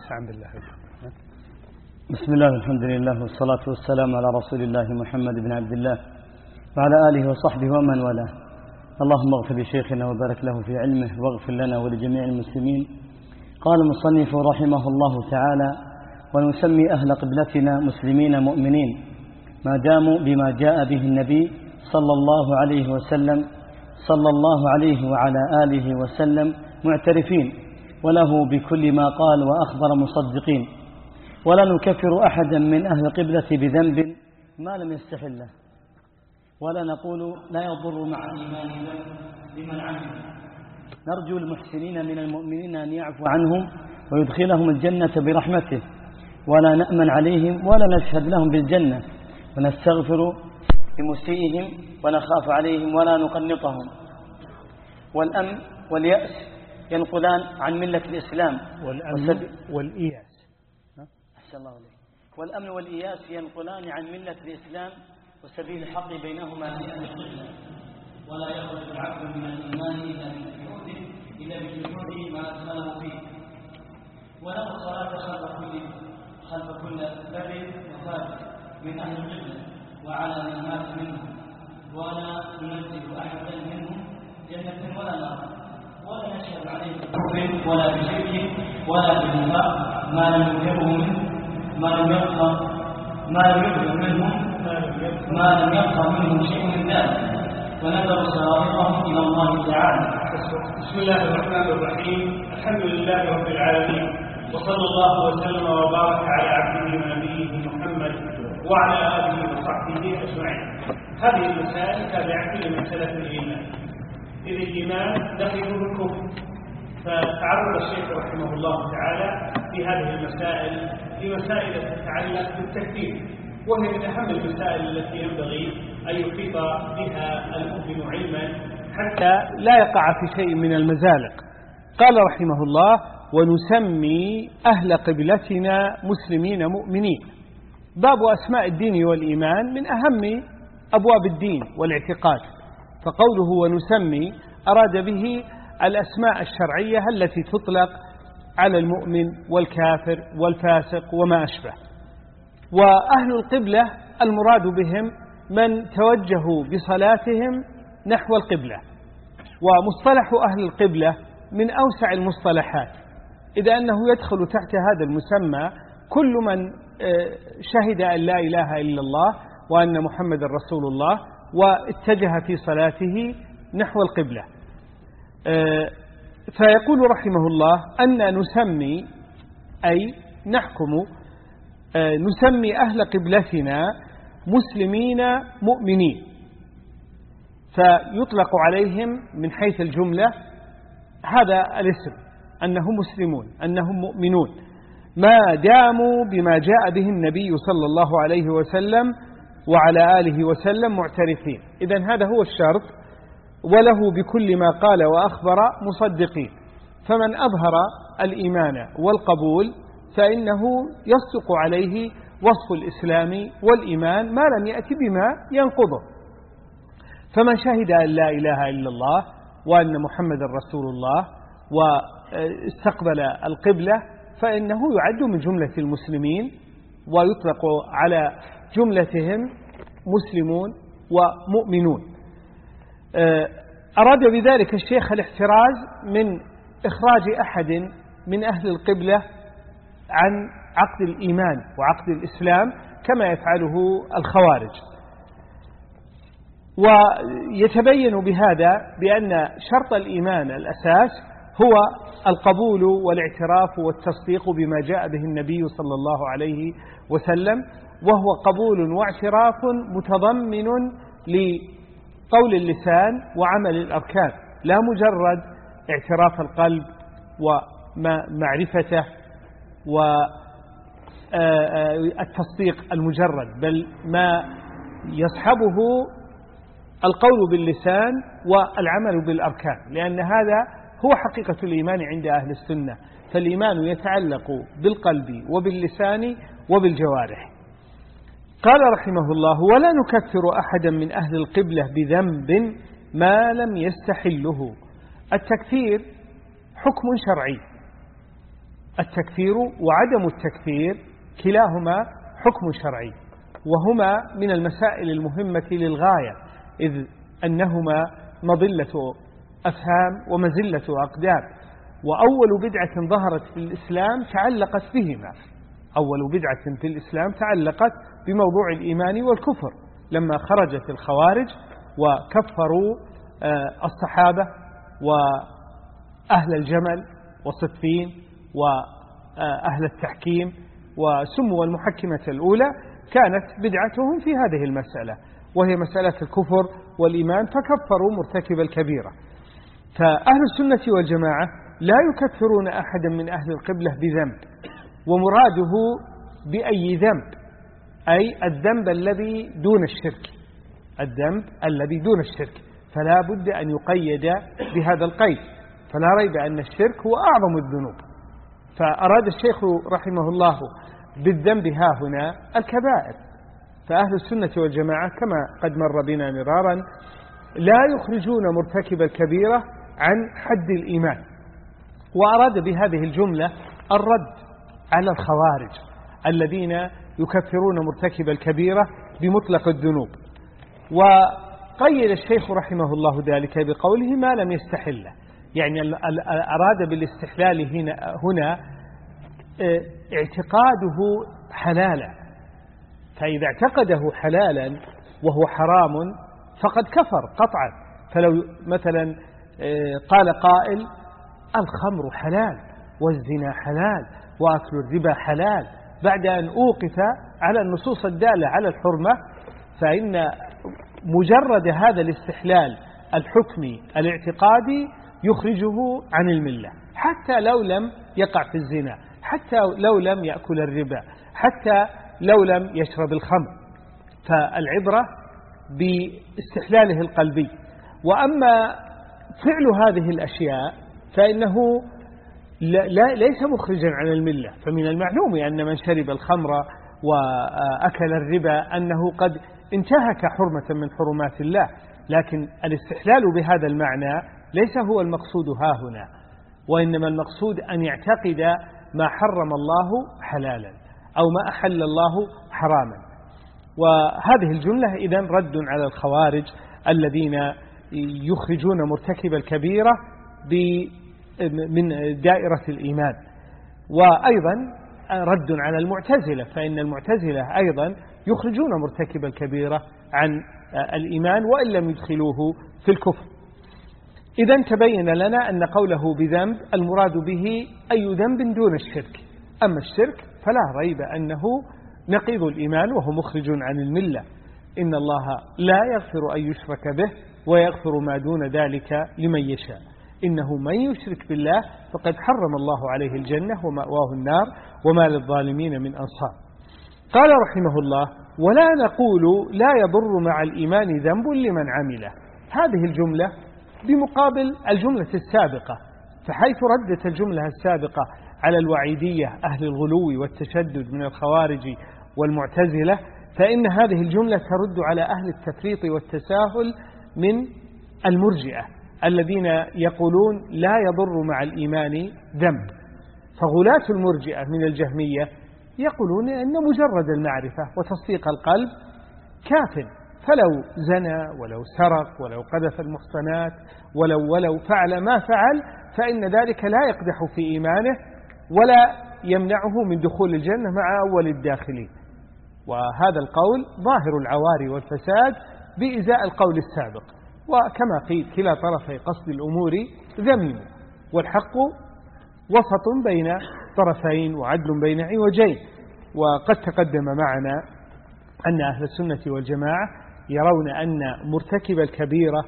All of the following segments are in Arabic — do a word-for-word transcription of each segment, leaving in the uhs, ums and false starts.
استعن بالله. بسم الله الحمد لله والصلاة والسلام على رسول الله محمد بن عبد الله وعلى آله وصحبه ومن والاه. اللهم اغفر لشيخنا وبارك له في علمه واغفر لنا ولجميع المسلمين. قال المصنف رحمه الله تعالى: ونسمي أهل قبلتنا مسلمين مؤمنين ما داموا بما جاء به النبي صلى الله عليه وسلم صلى الله عليه وعلى آله وسلم معترفين وله بكل ما قال وأخبر مصدقين، ولا نكفر أحدا من أهل القبلة بذنب ما لم يستحله، ولا نقول لا يضر مع إيماننا بمن عمل. نرجو المحسنين من المؤمنين أن يعفو عنهم ويدخلهم الجنة برحمته، ولا نأمن عليهم ولا نشهد لهم بالجنة، ونستغفر بمسيئهم ونخاف عليهم ولا نقنطهم. والأمن واليأس ينقلان عن ملة الإسلام. والأمن والإياس أحسن الله عليك. والأمن والإياس ينقلان عن ملة الإسلام وسبيل الحق بينهما في أهل القبلة. ولا يخرج العبد من الإيمان إلا بجحود إلا بجحود ما أدخله فيه. ولا الصلاة خلف كل خلف كل بر وفاجر من أهل القبلة وعلى من مات منهم، ولا ننزل أحدا منهم جنة ولا نار، ولا نشهد عليه بكفر ولا بشرك ولا بنفاق ما لم يظهره منه ما لم يظهر ما لم يظهر منهم ما لم يظهر منهم شيء من ذلك، ونذر سرائرهم إلى الله تعالى. بسم الله الرحمن الرحيم. الحمد لله رب العالمين، وصلى الله وسلم وبارك على عبده ونبيه محمد وعلى آله وصحبه أجمعين. هذه المسائل تابعة لمسألة الإيمان، إذ الإيمان دخله الكفر، فتعرض الشيخ رحمه الله تعالى في هذه المسائل لمسائل تتعلق بالتكفير، وهي من أهم المسائل التي ينبغي أن يحيط بها المؤمن علما حتى لا يقع في شيء من المزالق. قال رحمه الله: ونسمي أهل قبلتنا مسلمين مؤمنين. باب أسماء الدين والإيمان من أهم أبواب الدين والاعتقاد، فقوله ونسمي أراد به الأسماء الشرعية التي تطلق على المؤمن والكافر والفاسق وما أشبه. وأهل القبلة المراد بهم من توجهوا بصلاتهم نحو القبلة. ومصطلح أهل القبلة من أوسع المصطلحات، إذا أنه يدخل تحت هذا المسمى كل من شهد أن لا إله إلا الله وأن محمد رسول الله واتجه في صلاته نحو القبلة. فيقول رحمه الله أن نسمي أي نحكم نسمي أهل قبلتنا مسلمين مؤمنين، فيطلق عليهم من حيث الجملة هذا الاسم، أنهم مسلمون أنهم مؤمنون ما داموا بما جاء به النبي صلى الله عليه وسلم وعلى آله وسلم معترفين. إذن هذا هو الشرط، وله بكل ما قال وأخبر مصدقين. فمن أظهر الإيمان والقبول فإنه يصدق عليه وصف الإسلام والإيمان ما لم يأتي بما ينقضه. فمن شهد أن لا إله إلا الله وأن محمد رسول الله واستقبل القبلة فإنه يعد من جملة المسلمين، ويطلق على جملتهم مسلمون ومؤمنون. أراد بذلك الشيخ الاحتراز من إخراج أحد من أهل القبلة عن عقد الإيمان وعقد الإسلام كما يفعله الخوارج. ويتبين بهذا بأن شرط الإيمان الأساس هو القبول والاعتراف والتصديق بما جاء به النبي صلى الله عليه وسلم، وهو قبول واعتراف متضمن لقول اللسان وعمل الأركان، لا مجرد اعتراف القلب ومعرفته والتصديق المجرد، بل ما يصحبه القول باللسان والعمل بالأركان، لأن هذا هو حقيقة الإيمان عند أهل السنة. فالإيمان يتعلق بالقلب وباللسان وبالجوارح. قال رحمه الله: ولا نكفر أحدا من أهل القبلة بذنب ما لم يستحله. التكفير حكم شرعي، التكفير وعدم التكفير كلاهما حكم شرعي، وهما من المسائل المهمة للغاية، إذ أنهما مضلة أفهام ومزلة أقدام. وأول بدعة ظهرت في الإسلام تعلقت بهما. أول بدعة في الإسلام تعلقت بموضوع الإيمان والكفر، لما خرجت الخوارج وكفروا الصحابة وأهل الجمل وصفين وأهل التحكيم وسموا المحكمة الأولى، كانت بدعتهم في هذه المسألة، وهي مسألة الكفر والإيمان، فكفروا مرتكب الكبيرة. فأهل السنة والجماعة لا يكفرون أحدا من أهل القبلة بذنب، ومراده بأي ذنب أي الذنب الذي دون الشرك، الذنب الذي دون الشرك، فلا بد أن يقيد بهذا القيد، فلا ريب أن الشرك هو أعظم الذنوب. فأراد الشيخ رحمه الله بالذنب ها هنا الكبائر. فأهل السنة والجماعة كما قد مر بنا مرارا لا يخرجون مرتكب الكبيرة عن حد الإيمان، وأراد بهذه الجملة الرد على الخوارج الذين يكفرون مرتكب الكبيرة بمطلق الذنوب. وقيل الشيخ رحمه الله ذلك بقوله ما لم يستحله، يعني أراد بالاستحلال هنا, هنا اعتقاده حلالا، فإذا اعتقده حلالا وهو حرام فقد كفر قطعا. فلو مثلا قال قائل الخمر حلال والزنا حلال وأكل الربا حلال بعد أن أوقف على النصوص الدالة على الحرمة، فإن مجرد هذا الاستحلال الحكمي الاعتقادي يخرجه عن الملة، حتى لو لم يقع في الزنا، حتى لو لم يأكل الربا، حتى لو لم يشرب الخمر. فالعبرة باستحلاله القلبي. وأما فعل هذه الأشياء فإنه لا ليس مخرجا عن الملة. فمن المعلوم أن من شرب الخمر وأكل الربا أنه قد انتهك حرمة من حرمات الله، لكن الاستحلال بهذا المعنى ليس هو المقصود ها هنا، وإنما المقصود أن يعتقد ما حرم الله حلالا أو ما أحل الله حراما. وهذه الجملة إذن رد على الخوارج الذين يخرجون مرتكب الكبيرة من دائرة الإيمان، وأيضا رد على المعتزلة، فإن المعتزلة أيضا يخرجون مرتكب الكبيرة عن الإيمان وإن لم يدخلوه في الكفر. إذن تبين لنا أن قوله بذنب المراد به أي ذنب دون الشرك، أما الشرك فلا ريب أنه نقيض الإيمان وهو مخرج عن الملة. إن الله لا يغفر أن يشرك به ويغفر ما دون ذلك لمن يشاء، إنه من يشرك بالله فقد حرم الله عليه الجنة ومأواه النار وما للظالمين من أنصار. قال رحمه الله ولا نقول لا يضر مع الإيمان ذنب لمن عمله. هذه الجملة بمقابل الجملة السابقة، فحيث ردت الجملة السابقة على الوعيدية أهل الغلو والتشدد من الخوارج والمعتزلة، فإن هذه الجملة ترد على أهل التفريط والتساهل من المرجئة الذين يقولون لا يضر مع الإيمان ذنب. فغلاة المرجئة من الجهمية يقولون أن مجرد المعرفة وتصديق القلب كاف، فلو زنى ولو سرق ولو قذف المحصنات ولو ولو فعل ما فعل فإن ذلك لا يقدح في إيمانه ولا يمنعه من دخول الجنة مع أول الداخلين. وهذا القول ظاهر العوار والفساد بإزاء القول السابق، وكما قيل كلا طرفي قصد الأمور ذميم، والحق وسط بين طرفين وعدل بين عوجين. وقد تقدم معنا أن أهل السنة والجماعة يرون أن مرتكب الكبيرة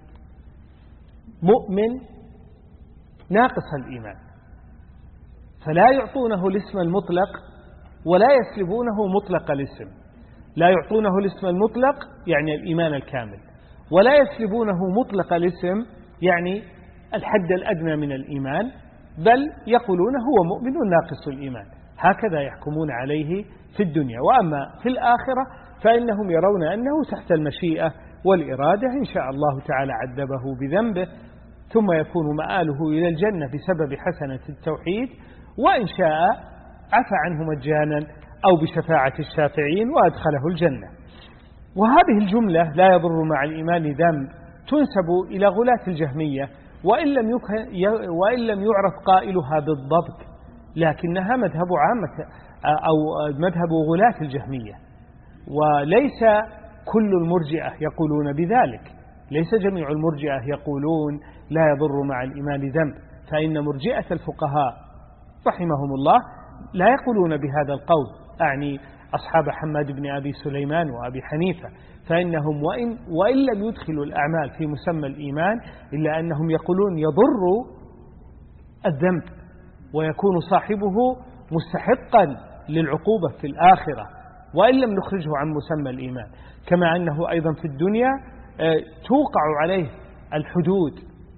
مؤمن ناقص الإيمان، فلا يعطونه الاسم المطلق ولا يسلبونه مطلق الاسم. لا يعطونه الاسم المطلق يعني الإيمان الكامل، ولا يسلبونه مطلق الاسم يعني الحد الأدنى من الإيمان، بل يقولون هو مؤمن ناقص الإيمان. هكذا يحكمون عليه في الدنيا. وأما في الآخرة فإنهم يرون أنه تحت المشيئة والإرادة، إن شاء الله تعالى عذبه بذنبه ثم يكون مآله إلى الجنة بسبب حسنة التوحيد، وإن شاء عفى عنه مجانا أو بشفاعة الشافعين وأدخله الجنة. وهذه الجملة لا يضر مع الإيمان ذنب تنسب إلى غلاة الجهمية، وإن لم, وإن لم يعرف قائلها بالضبط، لكنها مذهب عامة أو مذهب غلاة الجهمية، وليس كل المرجئة يقولون بذلك. ليس جميع المرجئة يقولون لا يضر مع الإيمان ذنب، فإن مرجئة الفقهاء رحمهم الله لا يقولون بهذا القول، أعني أصحاب حماد بن أبي سليمان وأبي حنيفة، فإنهم وإن, وإن لم يدخلوا الأعمال في مسمى الإيمان إلا أنهم يقولون يضر الذنب ويكون صاحبه مستحقا للعقوبة في الآخرة وإن لم نخرجه عن مسمى الإيمان، كما أنه أيضا في الدنيا توقع عليه الحدود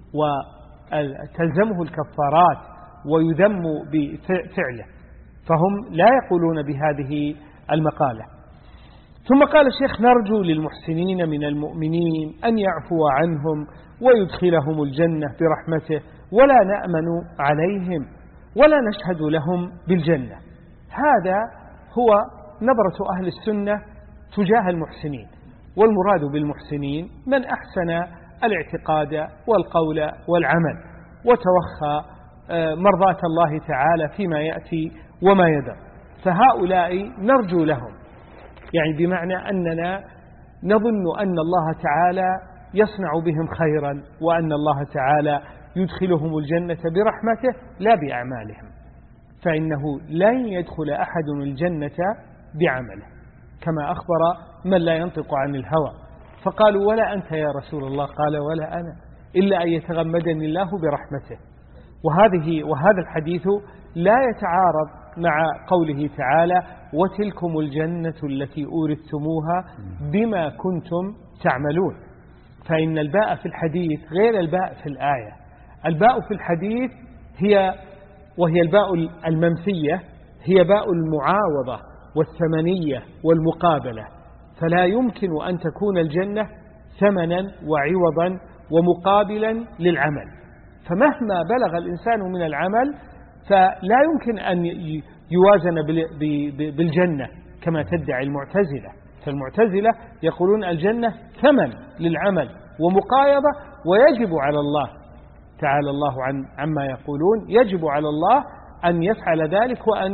وتلزمه الكفارات ويذم بفعله، فهم لا يقولون بهذه المقالة. ثم قال الشيخ: نرجو للمحسنين من المؤمنين أن يعفو عنهم ويدخلهم الجنة برحمته ولا نأمن عليهم ولا نشهد لهم بالجنة. هذا هو نظرة أهل السنة تجاه المحسنين، والمراد بالمحسنين من أحسن الاعتقاد والقول والعمل وتوخى مرضاة الله تعالى فيما يأتي وما يدر، فهؤلاء نرجو لهم، يعني بمعنى أننا نظن أن الله تعالى يصنع بهم خيرا وأن الله تعالى يدخلهم الجنة برحمته لا بأعمالهم، فإنه لن يدخل أحد الجنة بعمله، كما أخبر من لا ينطق عن الهوى. فقالوا: ولا أنت يا رسول الله؟ قال: ولا أنا، إلا أن يتغمدني الله برحمته. وهذه وهذا الحديث لا يتعارض مع قوله تعالى: وتلكم الجنة التي أورثتموها بما كنتم تعملون. فإن الباء في الحديث غير الباء في الآية. الباء في الحديث هي وهي الباء المنفية، هي باء المعاوضة والثمنية والمقابلة، فلا يمكن أن تكون الجنة ثمنا وعوضا ومقابلا للعمل، فمهما بلغ الإنسان من العمل فلا يمكن أن يوازن بالجنة كما تدعي المعتزلة. فالمعتزلة يقولون الجنة ثمن للعمل ومقايضة، ويجب على الله تعالى الله عن عما يقولون، يجب على الله أن يفعل ذلك وأن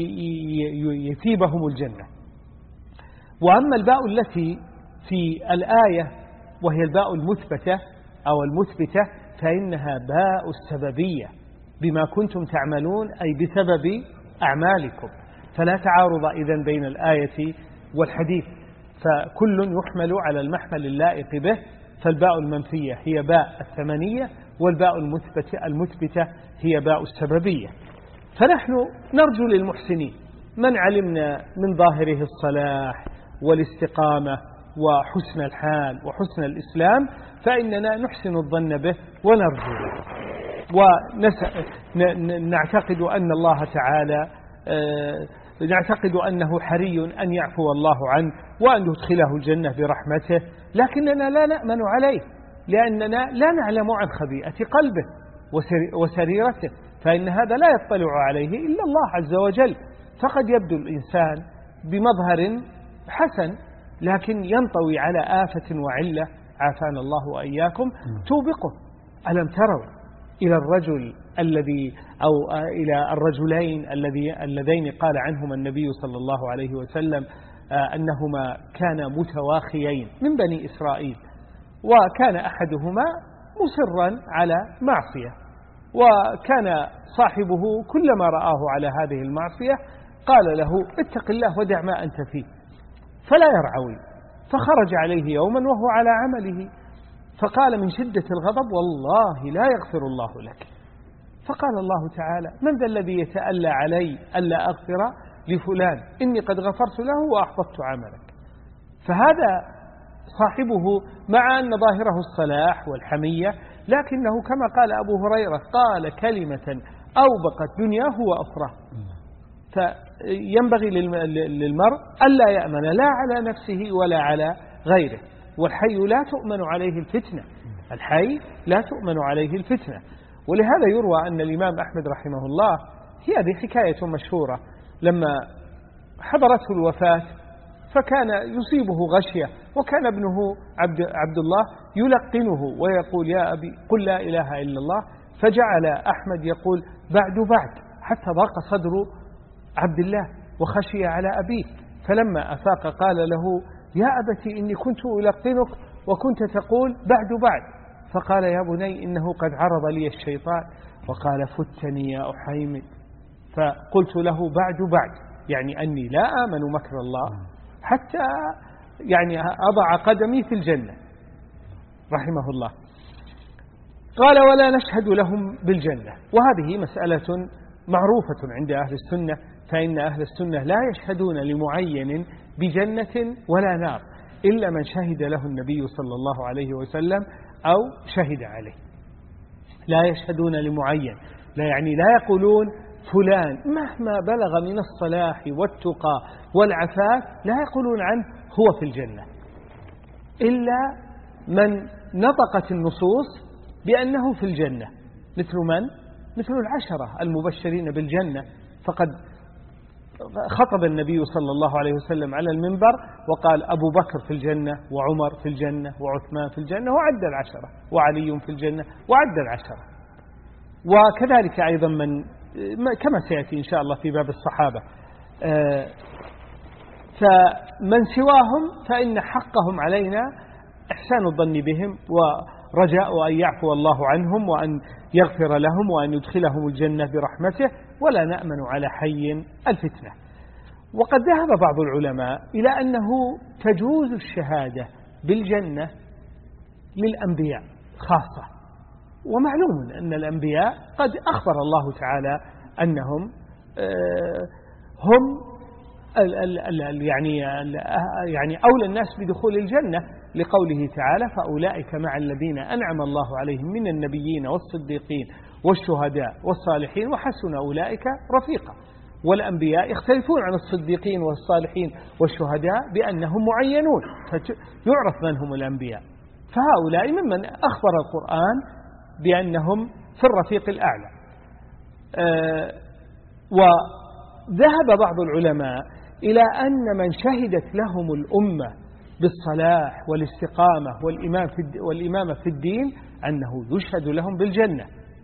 يثيبهم الجنة. وأما الباء التي في الآية وهي الباء المثبتة أو المثبتة فإنها باء السببية، بما كنتم تعملون أي بسبب أعمالكم، فلا تعارض إذن بين الآية والحديث، فكل يحمل على المحمل اللائق به. فالباء المنفية هي باء الثمنية، والباء المثبتة, المثبتة هي باء السببية. فنحن نرجو للمحسنين من علمنا من ظاهره الصلاح والاستقامة وحسن الحال وحسن الإسلام، فإننا نحسن الظن به ونرجو له، ونعتقد أن الله تعالى نعتقد أنه حري أن يعفو الله عنه وأن يدخله الجنة برحمته، لكننا لا نأمن عليه لأننا لا نعلم عن خبيئة قلبه وسريرته، فإن هذا لا يطلع عليه إلا الله عز وجل. فقد يبدو الإنسان بمظهر حسن لكن ينطوي على آفة وعلة عافانا الله وإياكم توبقه. ألم تروا إلى الرجل الذي أو إلى الرجلين الذي اللذين قال عنهما النبي صلى الله عليه وسلم أنهما كانا متواخيين من بني إسرائيل، وكان أحدهما مصرا على معصية، وكان صاحبه كلما رآه على هذه المعصية قال له: اتق الله ودع ما أنت فيه، فلا يرعوي. فخرج عليه يوما وهو على عمله، فقال من شدة الغضب: والله لا يغفر الله لك. فقال الله تعالى: من ذا الذي يتألى علي ألا أغفر لفلان؟ إني قد غفرت له وأحبطت عملك. فهذا صاحبه مع أن ظاهره الصلاح والحمية، لكنه كما قال أبو هريرة قال كلمة أوبقت دنياه وأخراه. فينبغي للمرء ألا يأمن لا على نفسه ولا على غيره، والحي لا تؤمن عليه الفتنة، الحي لا تؤمن عليه الفتنة. ولهذا يروى أن الإمام أحمد رحمه الله هي هذه حكاية مشهورة، لما حضرته الوفاة فكان يصيبه غشية، وكان ابنه عبد, عبد الله يلقنه ويقول يا أبي قل لا إله إلا الله، فجعل أحمد يقول بعد بعد حتى ضاق صدر عبد الله وخشي على أبيه، فلما أفاق قال له يا أبتي إني كنت ألقنك وكنت تقول بعد بعد، فقال يا بني إنه قد عرض لي الشيطان وقال فتني يا أحيمد، فقلت له بعد بعد يعني أني لا آمن مكر الله حتى يعني أضع قدمي في الجنة رحمه الله. قال ولا نشهد لهم بالجنة، وهذه مسألة معروفة عند أهل السنة، فإن أهل السنة لا يشهدون لمعين بجنة ولا نار إلا من شهد له النبي صلى الله عليه وسلم أو شهد عليه. لا يشهدون لمعين، لا يعني لا يقولون فلان مهما بلغ من الصلاح والتقى والعفاف لا يقولون عنه هو في الجنة، إلا من نطقت النصوص بأنه في الجنة، مثل من؟ مثل العشرة المبشرين بالجنة، فقد خطب النبي صلى الله عليه وسلم على المنبر وقال أبو بكر في الجنة وعمر في الجنة وعثمان في الجنة وعد العشرة، وعلي في الجنة وعد العشرة. وكذلك أيضا من كما سيأتي إن شاء الله في باب الصحابة، فمن سواهم فإن حقهم علينا إحسان الظن بهم ورجاء أن يعفو الله عنهم وأن يغفر لهم وأن يدخلهم الجنة برحمته، ولا نأمن على حي الفتنة. وقد ذهب بعض العلماء إلى أنه تجوز الشهادة بالجنة للأنبياء خاصة، ومعلوم أن الأنبياء قد أخبر الله تعالى أنهم هم يعني يعني أولى الناس بدخول الجنة، لقوله تعالى فأولئك مع الذين أنعم الله عليهم من النبيين والصديقين والشهداء والصالحين وحسن أولئك رفيقا. والأنبياء يختلفون عن الصديقين والصالحين والشهداء بأنهم معينون فيعرف من هم الأنبياء، فهؤلاء ممن أخبر القرآن بأنهم في الرفيق الأعلى. أه وذهب بعض العلماء إلى أن من شهدت لهم الأمة بالصلاح والاستقامة والإمام في والإمامة في الدين أنه يشهد لهم بالجنة،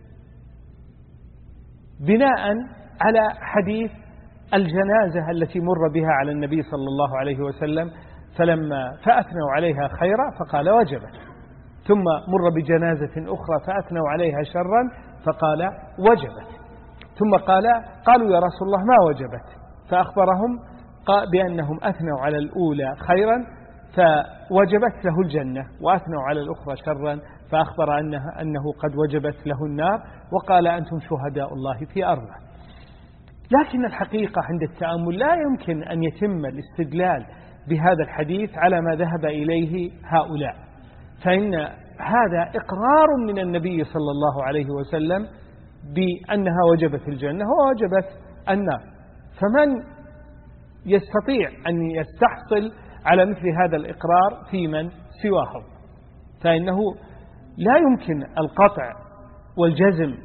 بناء على حديث الجنازة التي مر بها على النبي صلى الله عليه وسلم فلما فأثنوا عليها خيرا فقال وجبت، ثم مر بجنازة أخرى فأثنوا عليها شرا فقال وجبت، ثم قال قالوا يا رسول الله ما وجبت، فأخبرهم بأنهم أثنوا على الأولى خيرا فوجبت له الجنة، وأثنوا على الأخرى شرا فأخبر أنه, أنه قد وجبت له النار، وقال أنتم شهداء الله في أرضه. لكن الحقيقة عند التأمل لا يمكن أن يتم الاستدلال بهذا الحديث على ما ذهب إليه هؤلاء، فإن هذا إقرار من النبي صلى الله عليه وسلم بأنها وجبت الجنة ووجبت النار، فمن يستطيع أن يستحصل على مثل هذا الإقرار في من سواهم؟ فإنه لا يمكن القطع والجزم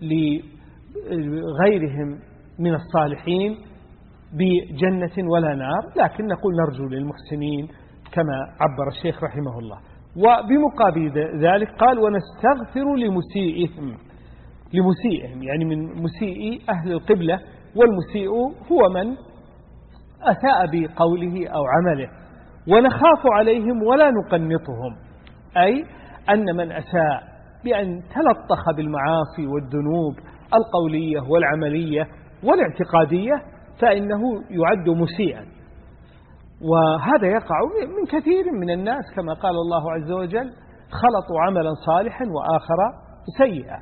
لغيرهم من الصالحين بجنة ولا نار، لكن نقول نرجو للمحسنين كما عبر الشيخ رحمه الله. وبمقابل ذلك قال ونستغفر لمسيئهم، لمسيئهم يعني من مسيئي أهل القبلة، والمسيء هو من أساء بقوله أو عمله، ونخاف عليهم ولا نقنطهم، أي أن من أساء بأن تلطخ بالمعاصي والذنوب القولية والعملية والاعتقادية فإنه يعد مسيئا، وهذا يقع من كثير من الناس كما قال الله عز وجل خلطوا عملا صالحا وآخر سيئا.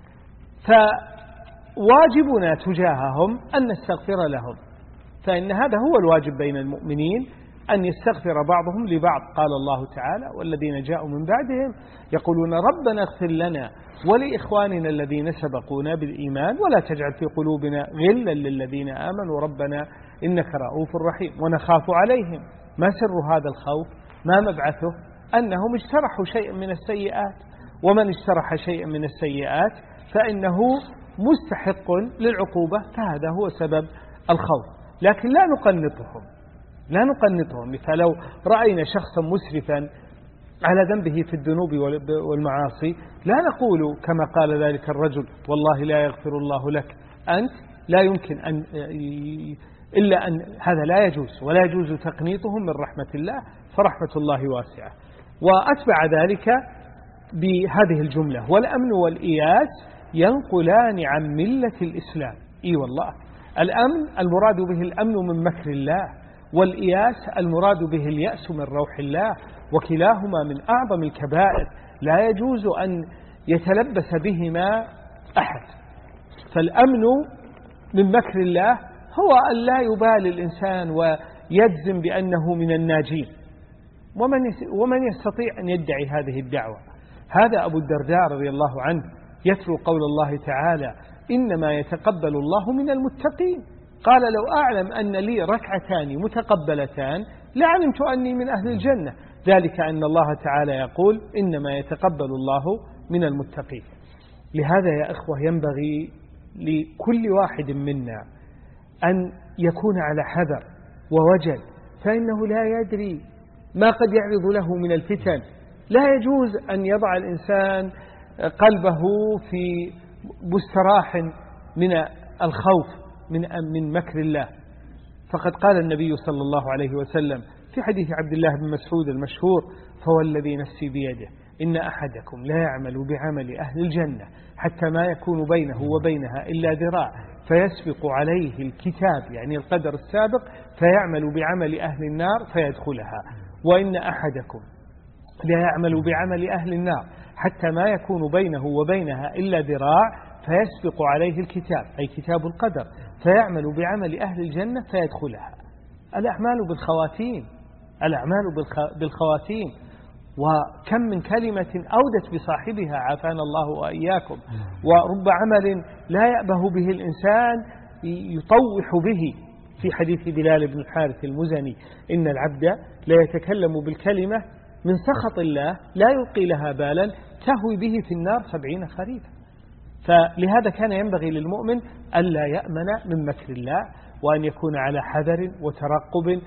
فواجبنا تجاههم أن نستغفر لهم، فإن هذا هو الواجب بين المؤمنين أن يستغفر بعضهم لبعض. قال الله تعالى والذين جاءوا من بعدهم يقولون ربنا اغفر لنا ولإخواننا الذين سبقونا بالإيمان ولا تجعل في قلوبنا غلا للذين آمنوا ربنا إنك رؤوف رحيم. ونخاف عليهم، ما سر هذا الخوف؟ ما مبعثه؟ أنهم اجترحوا شيئا من السيئات، ومن اجترح شيئا من السيئات فإنه مستحق للعقوبة فهذا هو سبب الخوف. لكن لا نقنطهم لا نقنطهم فلو رأينا شخصا مسرفا على ذنبه في الذنوب والمعاصي لا نقول كما قال ذلك الرجل والله لا يغفر الله لك أنت، لا يمكن أن إلا أن هذا لا يجوز، ولا يجوز تقنيطهم من رحمة الله، فرحمة الله واسعة. وأتبع ذلك بهذه الجملة: والأمن والإياس ينقلان عن ملة الإسلام. إي والله، الأمن المراد به الأمن من مكر الله، والإياس المراد به اليأس من روح الله، وكلاهما من أعظم الكبائر لا يجوز أن يتلبس بهما أحد. فالأمن من مكر الله هو أن لا يبالي الإنسان ويجزم بأنه من الناجين، ومن ومن يستطيع أن يدعي هذه الدعوة؟ هذا أبو الدرداء رضي الله عنه يتلو قول الله تعالى: إنما يتقبل الله من المتقين. قال: لو أعلم أن لي ركعتان متقبلتان لعلمت أني من أهل الجنة، ذلك أن الله تعالى يقول: إنما يتقبل الله من المتقين. لهذا يا إخوة ينبغي لكل واحد منا أن يكون على حذر ووجل، فإنه لا يدري ما قد يعرض له من الفتن. لا يجوز أن يضع الإنسان قلبه في مستراح من الخوف من من مكر الله. فقد قال النبي صلى الله عليه وسلم في حديث عبد الله بن مسعود المشهور: فوالذي نفسي بيده إن أحدكم لا يعمل بعمل أهل الجنة حتى ما يكون بينه وبينها إلا ذراع فيسبق عليه الكتاب، يعني القدر السابق، فيعمل بعمل أهل النار فيدخلها، وإن أحدكم لا يعمل بعمل أهل النار حتى ما يكون بينه وبينها إلا ذراع فيسبق عليه الكتاب، أي كتاب القدر، فيعمل بعمل أهل الجنة فيدخلها. الأعمال بالخواتيم، الأعمال بالخواتيم. وكم من كلمة أودت بصاحبها عافانا الله وإياكم، ورب عمل لا يأبه به الإنسان يطوح به. في حديث بلال بن الحارث المزني: إن العبد لا يتكلم بالكلمة من سخط الله لا يلقي لها بالا تهوي به في النار سبعين خريفا. فلهذا كان ينبغي للمؤمن ألا يأمن من مكر الله، وأن يكون على حذر وترقب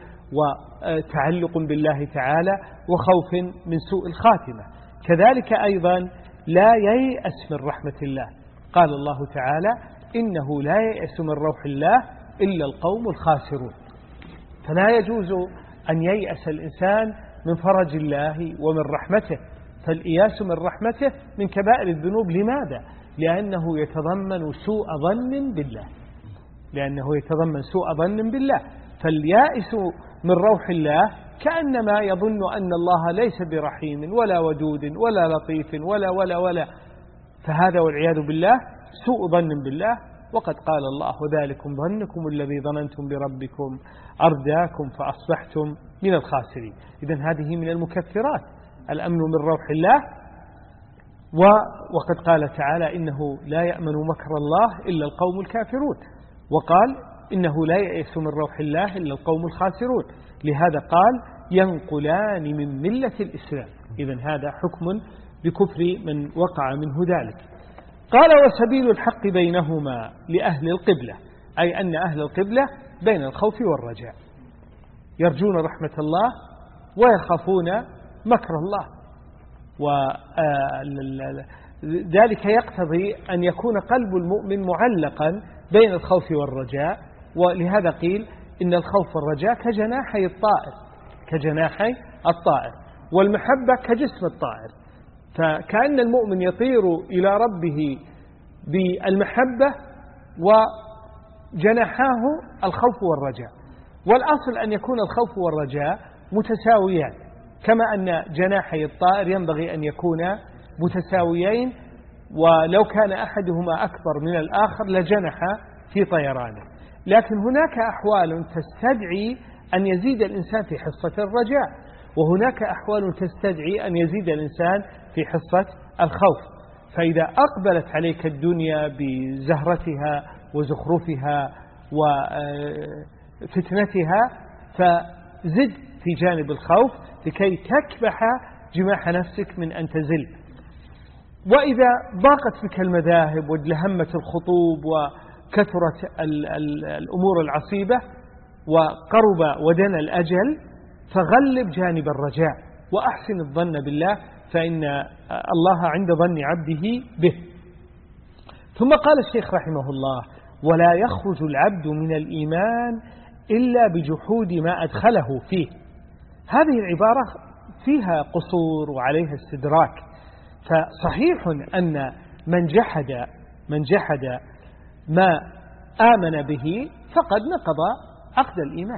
وتعلق بالله تعالى وخوف من سوء الخاتمة. كذلك أيضا لا ييأس من رحمة الله. قال الله تعالى: إنه لا ييأس من روح الله إلا القوم الخاسرون. فلا يجوز أن ييأس الإنسان من فرج الله ومن رحمته، فالإياس من رحمته من كبائر الذنوب. لماذا؟ لأنه يتضمن سوء ظن بالله، لأنه يتضمن سوء ظن بالله. فاليائس من روح الله كأنما يظن أن الله ليس برحيم ولا ودود ولا لطيف ولا ولا ولا فهذا والعياذ بالله سوء ظن بالله. وقد قال الله: وذلكم ظنكم الذي ظننتم بربكم أرداكم فأصبحتم من الخاسرين. إذن هذه من المكفرات، الأمن من روح الله. وقد قال تعالى: إنه لا يأمن مكر الله إلا القوم الكافرون. وقال: إنه لا يأس من روح الله إلا القوم الخاسرون. لهذا قال: ينقلان من ملة الإسلام. إذن هذا حكم بكفر من وقع منه ذلك. قال: وسبيل الحق بينهما لأهل القبلة، أي أن أهل القبلة بين الخوف والرجاء، يرجون رحمة الله ويخافون مكر الله. وذلك يقتضي أن يكون قلب المؤمن معلقا بين الخوف والرجاء. ولهذا قيل إن الخوف والرجاء كجناحي الطائر، كجناحي الطائر، والمحبة كجسم الطائر. فكأن المؤمن يطير إلى ربه بالمحبة وجناحاه الخوف والرجاء. والأصل أن يكون الخوف والرجاء متساويان، كما أن جناحي الطائر ينبغي أن يكون متساويين، ولو كان أحدهما أكبر من الآخر لجنح في طيرانه. لكن هناك أحوال تستدعي أن يزيد الإنسان في حصة الرجاء، وهناك أحوال تستدعي أن يزيد الإنسان في حصة الخوف. فإذا أقبلت عليك الدنيا بزهرتها وزخرفها وفتنتها فزد في جانب الخوف لكي تكبح جماح نفسك من أن تزل. وإذا ضاقت بك المذاهب وادلهمت الخطوب وكثرت ال ال الأمور العصيبة وقرب ودنا الأجل فغلب جانب الرجاء وأحسن الظن بالله، فإن الله عند ظن عبده به. ثم قال الشيخ رحمه الله: ولا يخرج العبد من الإيمان إلا بجحود ما أدخله فيه. هذه العبارة فيها قصور وعليها استدراك، فصحيح أن من جحد من جحد ما آمن به فقد نقض عقد الإيمان.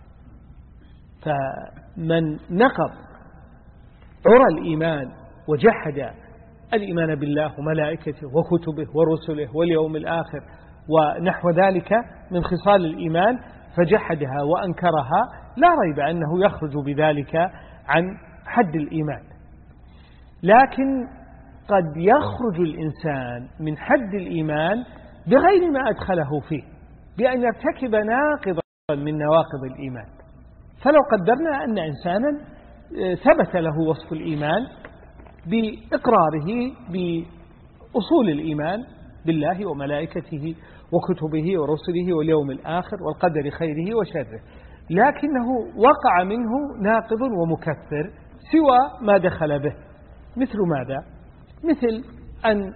فمن نقض عرى الإيمان وجحد الإيمان بالله وملائكته وكتبه ورسله واليوم الآخر ونحو ذلك من خصال الإيمان فجحدها وأنكرها، لا ريب أنه يخرج بذلك عن حد الإيمان. لكن قد يخرج الإنسان من حد الإيمان بغير ما أدخله فيه، بأن يرتكب ناقضا من نواقض الإيمان. فلو قدرنا أن إنسانا ثبت له وصف الإيمان بإقراره بأصول الإيمان بالله وملائكته وكتبه ورسله واليوم الآخر والقدر خيره وشره، لكنه وقع منه ناقض ومكفر سوى ما دخل به. مثل ماذا؟ مثل أن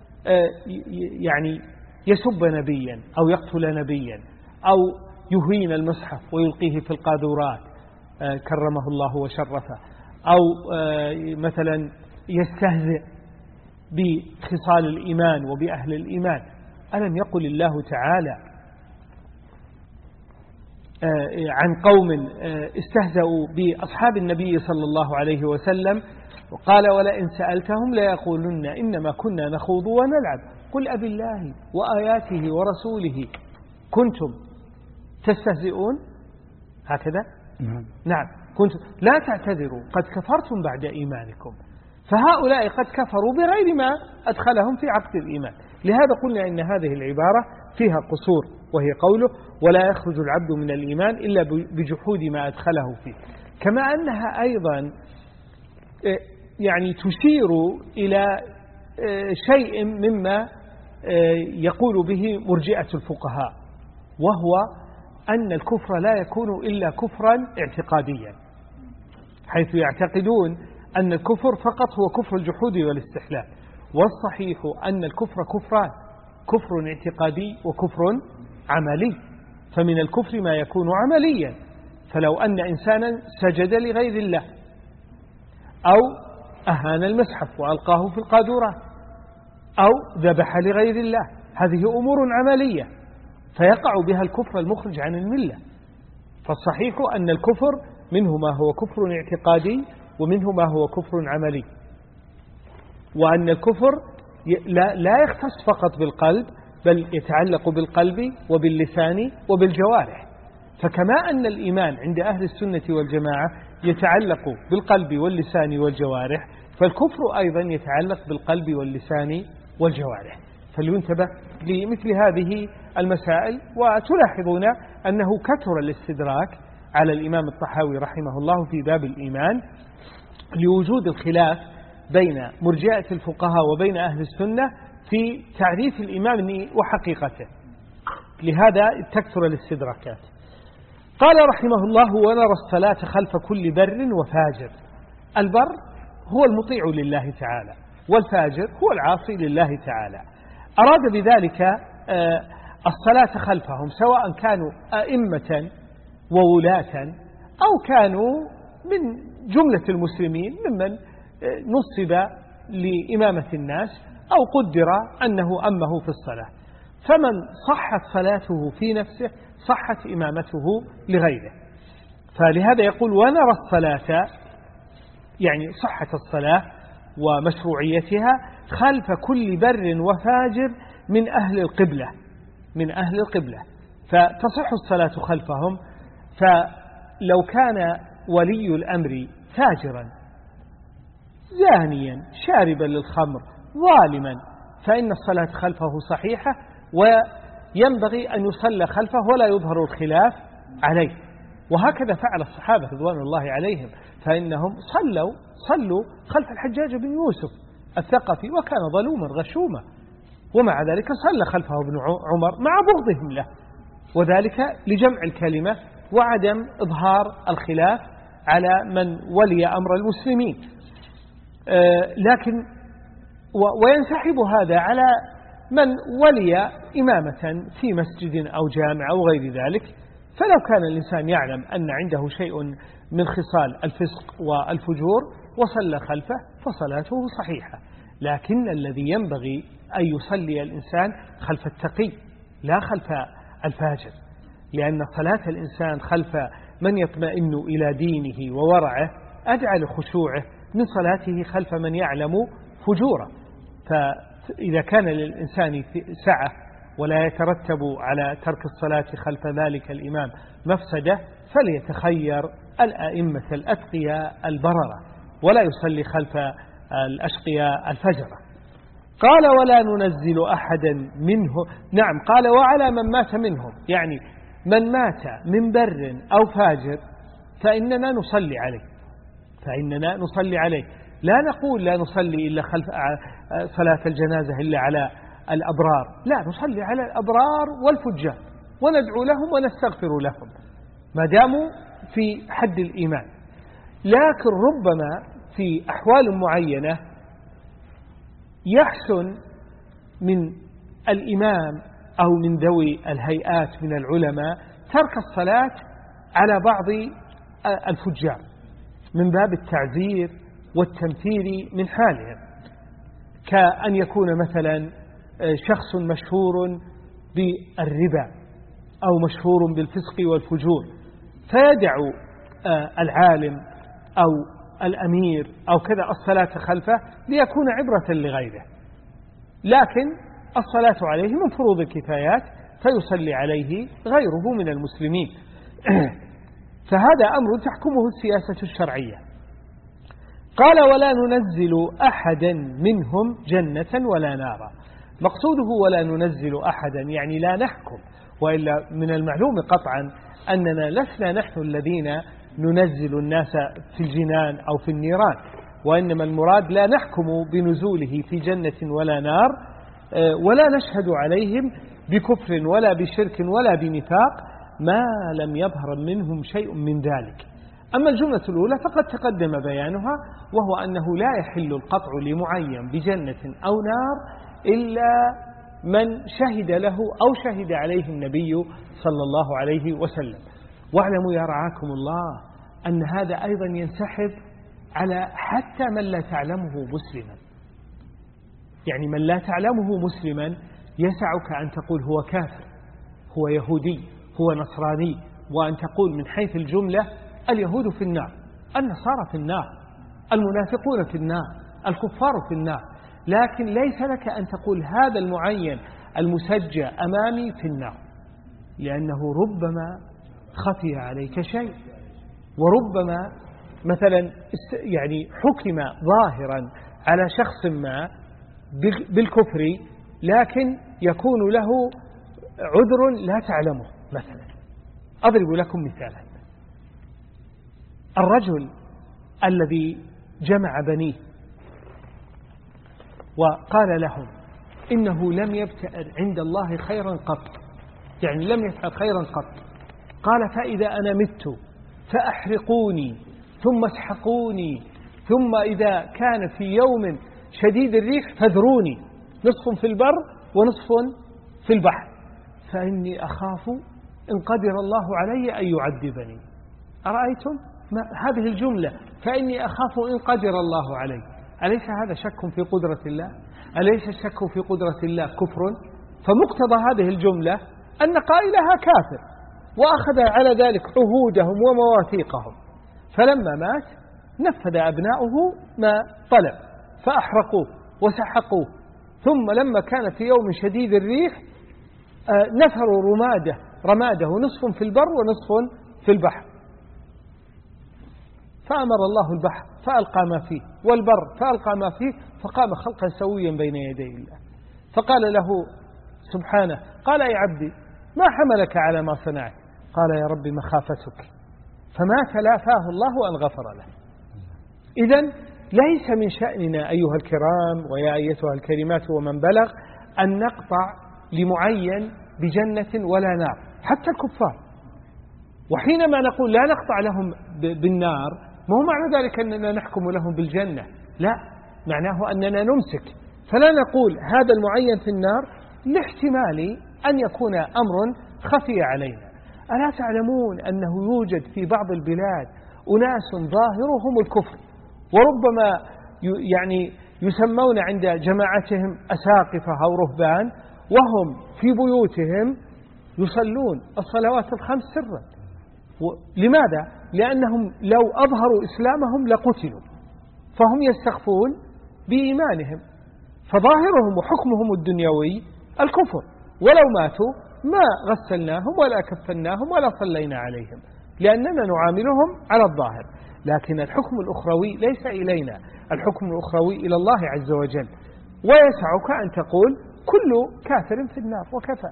يعني يسب نبيا أو يقتل نبيا أو يهين المصحف ويلقيه في القاذورات كرمه الله وشرفه، أو مثلا يستهزئ بخصال الإيمان وبأهل الإيمان. ألم يقل الله تعالى عن قوم استهزأوا بأصحاب النبي صلى الله عليه وسلم وقال: ولئن سألتهم ليقولن إنما كنا نخوض ونلعب قل أبي الله وآياته ورسوله كنتم تستهزئون. هكذا نعم, نعم. كنتم لا تعتذروا قد كفرتم بعد إيمانكم. فهؤلاء قد كفروا بغير ما أدخلهم في عقد الإيمان. لهذا قلنا إن هذه العبارة فيها قصور، وهي قوله: ولا يخرج العبد من الإيمان إلا بجحود ما أدخله فيه. كما أنها أيضا يعني تشير إلى شيء مما يقول به مرجئة الفقهاء، وهو أن الكفر لا يكون إلا كفرا اعتقاديا، حيث يعتقدون أن الكفر فقط هو كفر الجحود والاستحلال. والصحيح أن الكفر كفران: كفر اعتقادي وكفر عملي. فمن الكفر ما يكون عمليا، فلو أن إنسانا سجد لغير الله أو أهان المصحف وألقاه في القاذورات أو ذبح لغير الله، هذه أمور عملية فيقع بها الكفر المخرج عن الملة. فالصحيح أن الكفر منه ما هو كفر اعتقادي ومنه ما هو كفر عملي، وأن الكفر لا يختص فقط بالقلب بل يتعلق بالقلب وباللسان وبالجوارح. فكما أن الإيمان عند أهل السنة والجماعة يتعلق بالقلب واللسان والجوارح، فالكفر أيضا يتعلق بالقلب واللسان والجوارح. فلينتبه لمثل هذه المسائل. وتلاحظون أنه كثر الاستدراك على الإمام الطحاوي رحمه الله في باب الإيمان لوجود الخلاف بين مرجئة الفقهاء وبين أهل السنة في تعريف الإيمان وحقيقته، لهذا تكثر الاستدراكات. قال رحمه الله: ونرى الصلاة خلف كل بر وفاجر. البر هو المطيع لله تعالى، والفاجر هو العاصي لله تعالى. أراد بذلك الصلاة خلفهم، سواء كانوا أئمة وولاة أو كانوا من جملة المسلمين ممن نصب لإمامة الناس أو قدر أنه أمه في الصلاة. فمن صحت صلاته في نفسه صحت إمامته لغيره. فلهذا يقول: ونرى الصلاة، يعني صحة الصلاة ومشروعيتها خلف كل بر وفاجر من أهل القبلة من أهل القبلة فتصح الصلاة خلفهم. فلو كان ولي الأمر فاجرا زانيا شاربا للخمر ظالما فإن الصلاة خلفه صحيحة، وينبغي أن يصلى خلفه ولا يظهر الخلاف عليه. وهكذا فعل الصحابة رضوان الله عليهم، فإنهم صلوا صلوا خلف الحجاج بن يوسف الثقفي وكان ظلوما غشوما، ومع ذلك صلى خلفه ابن عمر مع بغضهم له، وذلك لجمع الكلمة وعدم إظهار الخلاف على من ولي أمر المسلمين. لكن وينسحب هذا على من ولي إمامة في مسجد أو جامع أو غير ذلك، فلو كان الإنسان يعلم أن عنده شيء من خصال الفسق والفجور وصلى خلفه فصلاته صحيحة. لكن الذي ينبغي أن يصلي الإنسان خلف التقي لا خلف الفاجر، لأن صلاة الإنسان خلف من يطمئن إلى دينه وورعه أدعى لخشوعه من صلاته خلف من يعلم فجوره. فإذا كان للإنسان سعة ولا يترتب على ترك الصلاة خلف ذلك الإمام مفسدة فليتخير الأئمة الأتقياء البررة ولا يصلي خلف الأشقياء الفجرة. قال ولا ننزل أحدا منه، نعم قال وعلى من مات منهم، يعني من مات من بر أو فاجر فإننا نصلي عليه فإننا نصلي عليه لا نقول لا نصلي إلا خلف صلاة الجنازة إلا على الأبرار، لا نصلي على الأبرار والفجار وندعو لهم ونستغفر لهم ما داموا في حد الإيمان. لكن ربما في أحوال معينة يحسن من الإمام أو من ذوي الهيئات من العلماء ترك الصلاة على بعض الفجار من باب التعزير والتمثيل من حالهم، كأن يكون مثلا شخص مشهور بالربا أو مشهور بالفسق والفجور فيدع العالم أو الأمير أو كذا الصلاة خلفه ليكون عبرة لغيره، لكن الصلاة عليه من فروض الكفايات فيصلي عليه غيره من المسلمين. فهذا أمر تحكمه السياسة الشرعية. قال ولا ننزل أحدا منهم جنة ولا نارا، مقصوده ولا ننزل أحدا يعني لا نحكم، وإلا من المعلوم قطعا أننا لسنا نحن الذين ننزل الناس في الجنان أو في النيران، وإنما المراد لا نحكم بنزوله في جنة ولا نار ولا نشهد عليهم بكفر ولا بشرك ولا بنفاق ما لم يظهر منهم شيء من ذلك. أما الجملة الأولى فقد تقدم بيانها، وهو أنه لا يحل القطع لمعين بجنة أو نار إلا من شهد له أو شهد عليه النبي صلى الله عليه وسلم. واعلموا يا رعاكم الله أن هذا أيضا ينسحب على حتى من لا تعلمه مسلما، يعني من لا تعلمه مسلما يسعك أن تقول هو كافر، هو يهودي، هو نصراني، وأن تقول من حيث الجملة اليهود في النار، النصارى في النار، المنافقون في النار، الكفار في النار، لكن ليس لك أن تقول هذا المعين المسجى أمامي في النار، لأنه ربما خفي عليك شيء، وربما مثلا يعني حكم ظاهرا على شخص ما بالكفر لكن يكون له عذر لا تعلمه. مثلا أضرب لكم مثالا، الرجل الذي جمع بنيه وقال لهم إنه لم يبتئر عند الله خيرا قط، يعني لم يفعل خيرا قط، قال فإذا أنا مت فأحرقوني ثم اسحقوني ثم إذا كان في يوم شديد الريح فذروني، نصف في البر ونصف في البحر، فإني أخاف إن قدر الله علي أن يعذبني. أرأيتم ما هذه الجملة فإني أخاف إن قدر الله علي، أليس هذا شك في قدرة الله؟ أليس الشك في قدرة الله كفر؟ فمقتضى هذه الجملة أن قائلها كافر، وأخذ على ذلك عهودهم ومواثيقهم، فلما مات نفذ أبناؤه ما طلب فأحرقوه وسحقوه، ثم لما كان في يوم شديد الريح نثروا رماده رماده نصف في البر ونصف في البحر، فأمر الله البحر فألقى ما فيه والبر فألقى ما فيه، فقام خلقا سويا بين يدي الله، فقال له سبحانه قال يا عبدي ما حملك على ما صنعت؟ قال يا رب مخافتك، فما تلافاه الله أن غفر له. إذن ليس من شأننا أيها الكرام ويا أيتها الكريمات ومن بلغ أن نقطع لمعين بجنة ولا نار حتى الكفار. وحينما نقول لا نقطع لهم بالنار ما هو معنى ذلك أننا نحكم لهم بالجنة، لا، معناه أننا نمسك، فلا نقول هذا المعين في النار لاحتمال أن يكون أمر خفي علينا. ألا تعلمون أنه يوجد في بعض البلاد أناس ظاهرهم الكفر، وربما يعني يسمون عند جماعتهم أساقفة أو رهبان، وهم في بيوتهم يصلون الصلوات الخمس سرا. لماذا؟ لأنهم لو أظهروا إسلامهم لقتلوا، فهم يستخفون بإيمانهم، فظاهرهم وحكمهم الدنيوي الكفر، ولو ماتوا ما غسلناهم ولا كفناهم ولا صلينا عليهم، لأننا نعاملهم على الظاهر. لكن الحكم الأخروي ليس إلينا، الحكم الأخروي إلى الله عز وجل. ويسعك أن تقول كل كافر في النار وكفى،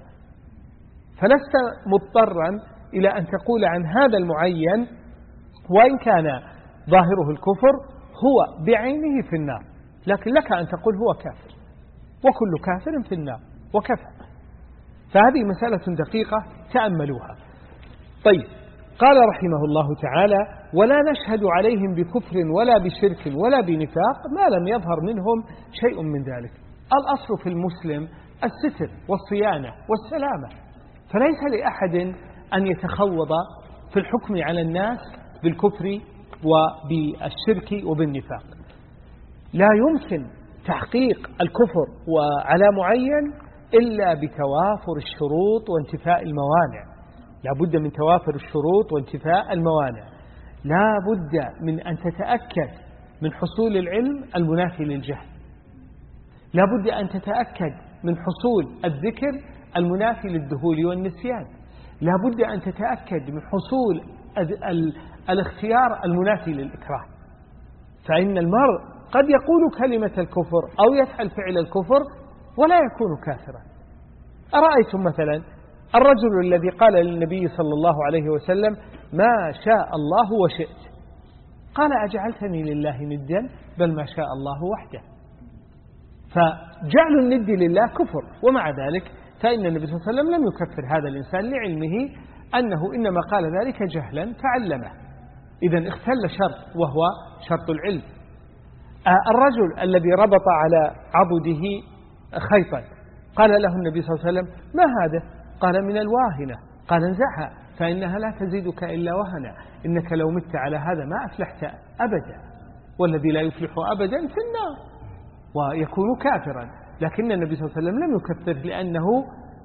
فلست مضطرا إلى أن تقول عن هذا المعين وإن كان ظاهره الكفر هو بعينه في النار، لكن لك أن تقول هو كافر، وكل كافر في النار وكفى. فهذه مسألة دقيقة تأملوها. طيب، قال رحمه الله تعالى: ولا نشهد عليهم بكفر ولا بشرك ولا بنفاق ما لم يظهر منهم شيء من ذلك. الأصل في المسلم الستر والصيانة والسلامة، فليس لأحد أن يتخوض في الحكم على الناس بالكفر وبالشرك وبالنفاق. لا يمكن تحقيق الكفر وعلى معين إلا بتوافر الشروط وانتفاء الموانع. لا بد من توافر الشروط وانتفاء الموانع. لا بد من أن تتأكد من حصول العلم المنافي للجهل. لا بد أن تتأكد من حصول الذكر المنافي للذهول والنسيان. لا بد أن تتأكد من حصول الاختيار المنافي للإكراه. فإن المرء قد يقول كلمة الكفر أو يفعل فعل الكفر ولا يكون كافرا. أرأيتم مثلا الرجل الذي قال للنبي صلى الله عليه وسلم: ما شاء الله وشئت، قال: أجعلتني لله ندا؟ بل ما شاء الله وحده. فجعل الند لله كفر، ومع ذلك فإن النبي صلى الله عليه وسلم لم يكفر هذا الإنسان لعلمه أنه إنما قال ذلك جهلا فعلمه. إذن اختل شرط وهو شرط العلم. الرجل الذي ربط على عضده خيطا قال له النبي صلى الله عليه وسلم: ما هذا؟ قال: من الواهنة. قال: انزعها فإنها لا تزيدك إلا وهنا، إنك لو مت على هذا ما أفلحت أبدا، والذي لا يفلح أبدا في النار، ويكون كافرا. لكن النبي صلى الله عليه وسلم لم يكفر لأنه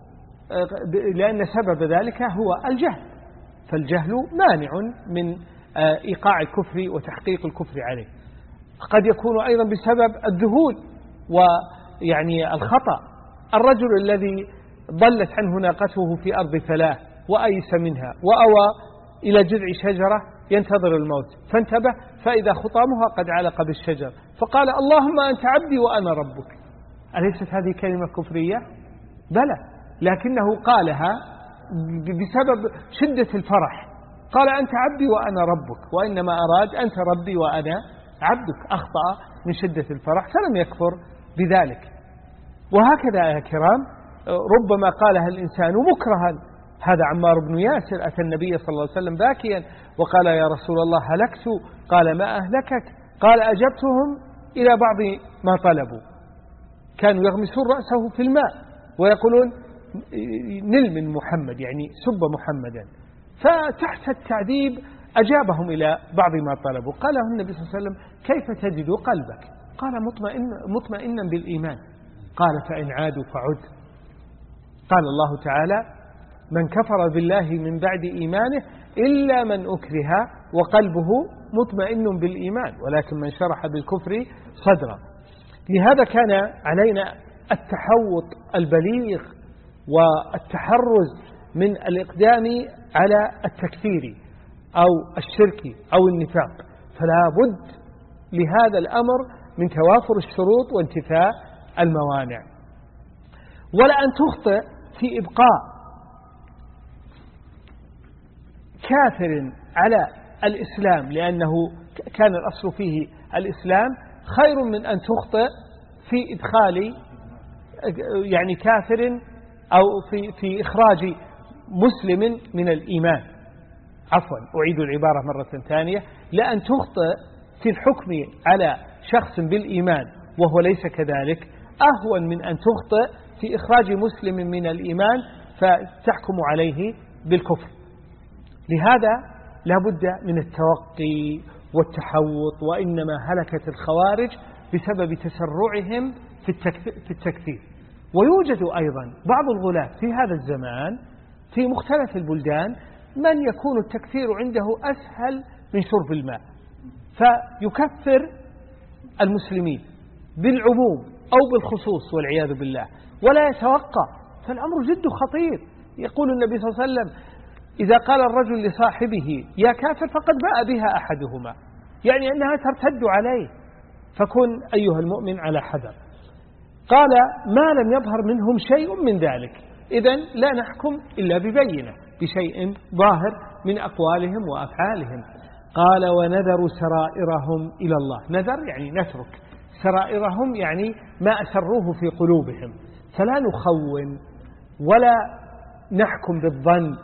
لأن سبب ذلك هو الجهل، فالجهل مانع من إيقاع الكفر وتحقيق الكفر عليه. قد يكون أيضا بسبب الذهول ويعني الخطأ. الرجل الذي ضلت عنه ناقته في أرض فلاة وأيس منها وأوى إلى جذع شجرة ينتظر الموت، فانتبه فإذا خطامها قد علق بالشجر، فقال: اللهم أنت عبدي وأنا ربك. أليست هذه كلمة كفرية؟ بلى، لكنه قالها بسبب شدة الفرح، قال: أنت عبدي وأنا ربك، وإنما أراد أنت ربي وأنا عبدك، أخطأ من شدة الفرح فلم يكفر بذلك. وهكذا يا كرام ربما قالها الإنسان مكرها. هذا عمار بن ياسر أتى النبي صلى الله عليه وسلم باكيا وقال: يا رسول الله هلكت. قال: ما أهلكك؟ قال: أجبتهم إلى بعض ما طلبوا. كانوا يغمسون رأسه في الماء ويقولون: نل من محمد، يعني سب محمدا. فتحت التعذيب أجابهم إلى بعض ما طلبوا. قال له النبي صلى الله عليه وسلم: كيف تجد قلبك؟ قال: مطمئن مطمئنا بالإيمان. قال: فإن عادوا فعد. قال الله تعالى: من كفر بالله من بعد إيمانه إلا من أكره وقلبه مطمئن بالإيمان ولكن من شرح بالكفر صدرا. لهذا كان علينا التحوط البليغ والتحرز من الإقدام على التكفير أو الشرك أو النفاق. فلا بد لهذا الأمر من توافر الشروط وانتفاء الموانع. ولا أن تخطئ في إبقاء كافر على الإسلام لأنه كان الأصل فيه الإسلام خير من أن تخطئ في إدخال يعني كافر أو في في إخراج مسلم من الإيمان. عفوا أعيد العبارة مرة ثانية، لأن تخطئ في الحكم على شخص بالإيمان وهو ليس كذلك أهون من أن تخطئ في إخراج مسلم من الإيمان فتحكم عليه بالكفر. لهذا لا بد من التوقي والتحوط، وإنما هلكت الخوارج بسبب تسرعهم في التكفير. ويوجد أيضا بعض الغلاة في هذا الزمان في مختلف البلدان من يكون التكفير عنده أسهل من شرب الماء، فيكفر المسلمين بالعموم أو بالخصوص والعياذ بالله ولا يتوقع، فالأمر جد خطير. يقول النبي صلى الله عليه وسلم: إذا قال الرجل لصاحبه يا كافر فقد باء بها أحدهما، يعني أنها ترتد عليه، فكن أيها المؤمن على حذر. قال: ما لم يظهر منهم شيء من ذلك، إذن لا نحكم إلا ببينة، بشيء ظاهر من أقوالهم وأفعالهم. قال: ونذر سرائرهم إلى الله. نذر يعني نترك، سرائرهم يعني ما أسروه في قلوبهم، فلا نخون ولا نحكم بالظن.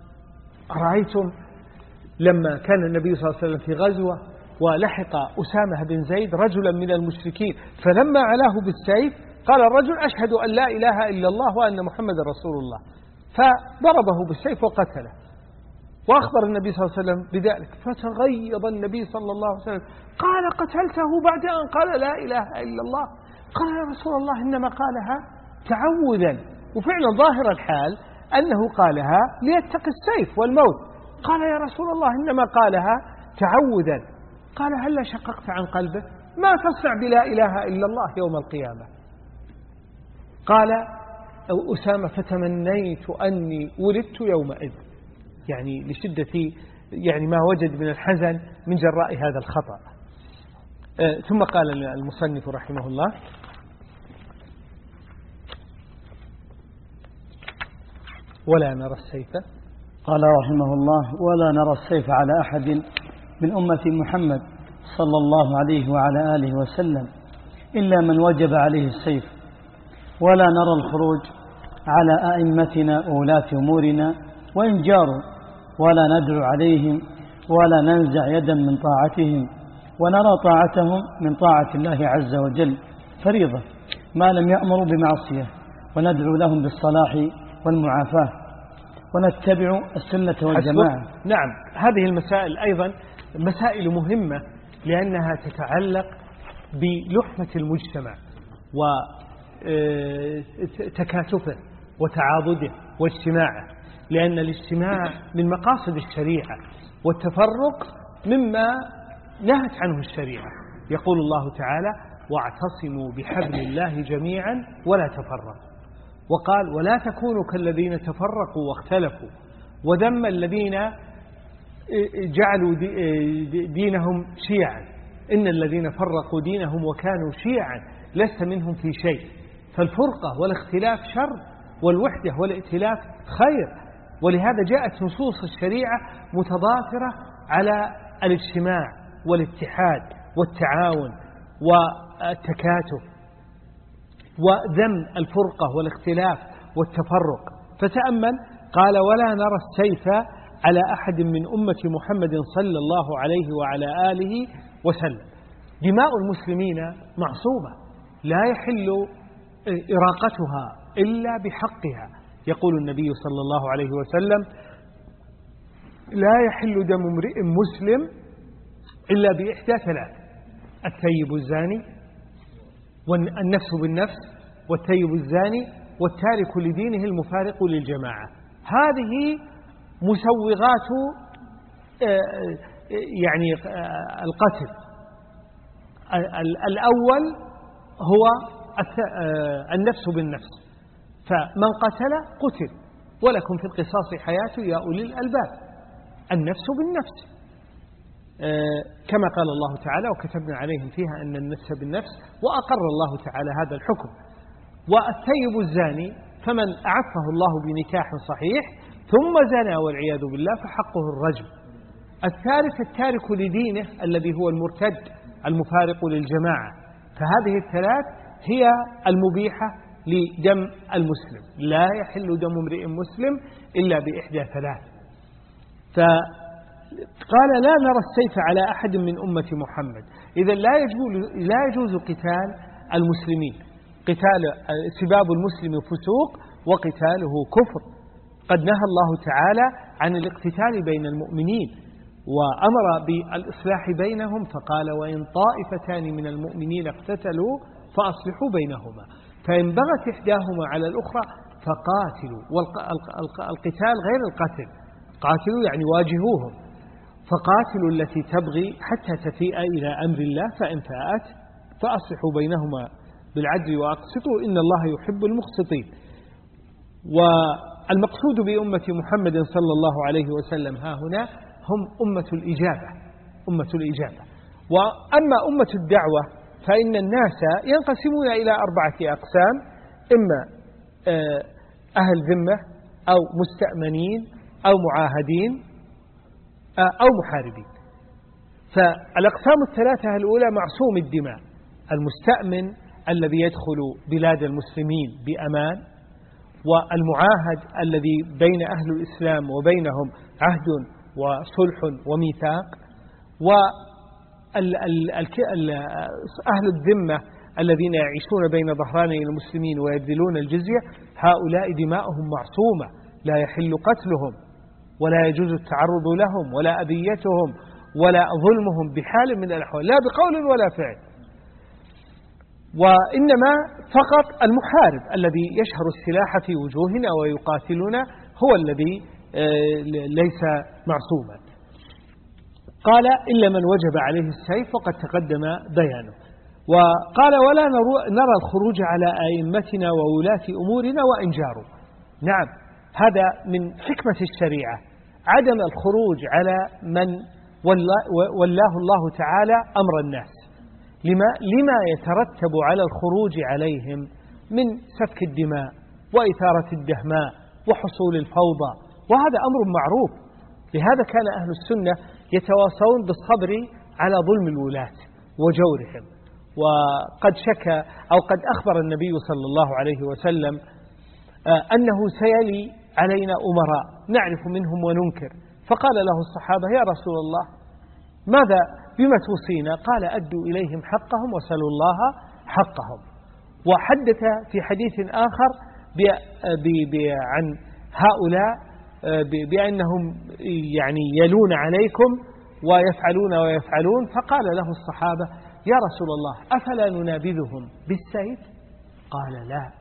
أرأيتم لما كان النبي صلى الله عليه وسلم في غزوة ولحق أسامة بن زيد رجلا من المشركين، فلما علاه بالسيف قال الرجل: أشهد أن لا إله إلا الله وأن محمد رسول الله، فضربه بالسيف وقتله، وأخبر النبي صلى الله عليه وسلم بذلك، فتغيظ النبي صلى الله عليه وسلم، قال: قتلته بعد أن قال لا إله إلا الله؟ قال: يا رسول الله إنما قالها تعوذا. وفعلا ظاهر الحال أنه قالها ليتقي السيف والموت. قال: يا رسول الله إنما قالها تعوذا. قال: هل شققت عن قلبه؟ ما تصنع بلا إله إلا الله يوم القيامة؟ قال أسامة: فتمنيت أني ولدت يومئذ، يعني لشدة يعني ما وجد من الحزن من جراء هذا الخطأ. أه ثم قال المصنف رحمه الله: ولا نرى السيف. قال رحمه الله: ولا نرى السيف على أحد من أمة محمد صلى الله عليه وعلى آله وسلم إلا من وجب عليه السيف، ولا نرى الخروج على أئمتنا وولاة أمورنا وإن جاروا، ولا ندعو عليهم ولا ننزع يدا من طاعتهم، ونرى طاعتهم من طاعة الله عز وجل فريضة ما لم يأمروا بمعصية، وندعو لهم بالصلاح والمعافاة، ونتبع السنة والجماعة. نعم، هذه المسائل أيضا مسائل مهمة لأنها تتعلق بلحمة المجتمع وتكاتفه وتعاضده واجتماعه، لأن الاجتماع من مقاصد الشريعة، والتفرق مما نهت عنه الشريعة. يقول الله تعالى: واعتصموا بحبل الله جميعا ولا تفرقوا. وقال: ولا تكونوا كالذين تفرقوا واختلفوا، وذم الذين جعلوا دينهم شيعا، إن الذين فرقوا دينهم وكانوا شيعا لست منهم في شيء. فالفرقة والاختلاف شر، والوحدة والائتلاف خير. ولهذا جاءت نصوص الشريعة متضافرة على الاجتماع والاتحاد والتعاون والتكاتف، وذم الفرقة والاختلاف والتفرق. فتأمل، قال: ولا نرى السيف على أحد من أمة محمد صلى الله عليه وعلى آله وسلم. دماء المسلمين معصومة لا يحل إراقتها إلا بحقها. يقول النبي صلى الله عليه وسلم: لا يحل دم امرئ مسلم إلا بإحدى ثلاث: الثيب الزاني، والنفس بالنفس، والثيب الزاني، والتارك لدينه المفارق للجماعة. هذه مسوغات يعني القتل. الأول هو النفس بالنفس، فمن قتل قتل، ولكم في القصاص حياة يا أولي الألباب. النفس بالنفس كما قال الله تعالى: وكتبنا عليهم فيها أن النفس بالنفس، وأقر الله تعالى هذا الحكم. والثيب الزاني فمن أعفه الله بنكاح صحيح ثم زنى والعياذ بالله فحقه الرجم. الثالث التارك لدينه الذي هو المرتد المفارق للجماعة. فهذه الثلاث هي المبيحة لدم المسلم، لا يحل دم امرئ مسلم إلا بإحدى ثلاث. فقال لا نرى السيف على أحد من أمة محمد. إذا لا يجوز, لا يجوز قتال المسلمين، قتال سباب المسلم فسوق وقتاله كفر. قد نهى الله تعالى عن الاقتتال بين المؤمنين وأمر بالإصلاح بينهم، فقال وإن طائفتان من المؤمنين اقتتلوا فأصلحوا بينهما، فإن بغت إحداهما على الأخرى فقاتلوا. والقتال غير القتل، قاتلوا يعني واجهوهم، فقاتلوا التي تبغي حتى تفيء إلى أمر الله، فإن فاءت فأصلحوا بينهما بالعدل وأقسطوا إن الله يحب المقسطين. والمقصود بأمة محمد صلى الله عليه وسلم ها هنا هم أمة الإجابة، أمة الإجابة. وأما أمة الدعوة فإن الناس ينقسمون إلى أربعة أقسام: إما أهل ذمة أو مستأمنين أو معاهدين أو محاربين. فالأقسام الثلاثة الأولى معصوم الدماء: المستأمن الذي يدخل بلاد المسلمين بأمان، والمعاهد الذي بين أهل الإسلام وبينهم عهد وصلح وميثاق، وأهل الذمة الذين يعيشون بين ظهراني المسلمين ويبذلون الجزية، هؤلاء دماؤهم معصومة، لا يحل قتلهم ولا يجوز التعرض لهم ولا أذيتهم ولا ظلمهم بحال من الأحوال، لا بقول ولا فعل. وإنما فقط المحارب الذي يشهر السلاح في وجوهنا ويقاتلنا هو الذي ليس معصوما. قال إلا من وجب عليه السيف، وقد تقدم بيانه. وقال ولا نرى الخروج على أئمتنا وولاة أمورنا وإن جاروا. نعم، هذا من حكمة الشريعة، عدم الخروج على من ولاه الله تعالى أمر الناس، لما, لما يترتب على الخروج عليهم من سفك الدماء وإثارة الدهماء وحصول الفوضى، وهذا أمر معروف. لهذا كان أهل السنة يتواصون بالصبر على ظلم الولاة وجورهم. وقد شكى أو قد أخبر النبي صلى الله عليه وسلم أنه سيلي علينا أمراء نعرف منهم وننكر، فقال له الصحابة يا رسول الله ماذا بما توصينا؟ قال أدوا إليهم حقهم وسلوا الله حقهم. وحدث في حديث آخر عن هؤلاء بأنهم يعني يلون عليكم ويفعلون ويفعلون، فقال له الصحابة يا رسول الله أفلا ننابذهم بالسيف؟ قال لا،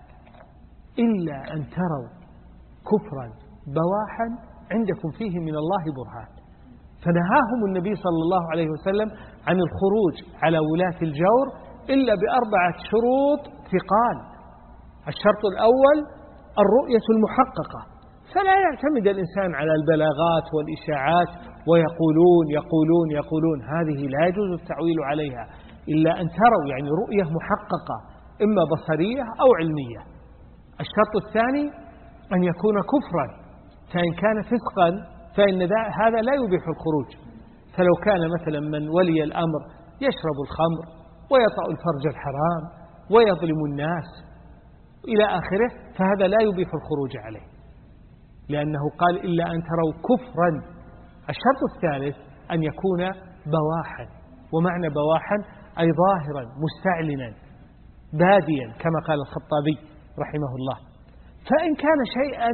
إلا أن تروا كفرا بواحا عندكم فيه من الله برهان. فنهاهم النبي صلى الله عليه وسلم عن الخروج على ولاة الجور إلا بأربعة شروط ثقال. الشرط الأول الرؤية المحققة، فلا يعتمد الإنسان على البلاغات والإشاعات ويقولون يقولون يقولون، هذه لا يجوز التعويل عليها، إلا أن تروا يعني رؤية محققة إما بصرية أو علمية. الشرط الثاني أن يكون كفرا، فإن كان فسقا فإن هذا لا يبيح الخروج. فلو كان مثلا من ولي الأمر يشرب الخمر ويطأ الفرج الحرام ويظلم الناس إلى آخره، فهذا لا يبيح الخروج عليه، لأنه قال إلا أن تروا كفرا. الشرط الثالث أن يكون بواحا، ومعنى بواحا أي ظاهرا مستعلنا باديا كما قال الخطابي رحمه الله. فإن كان شيئا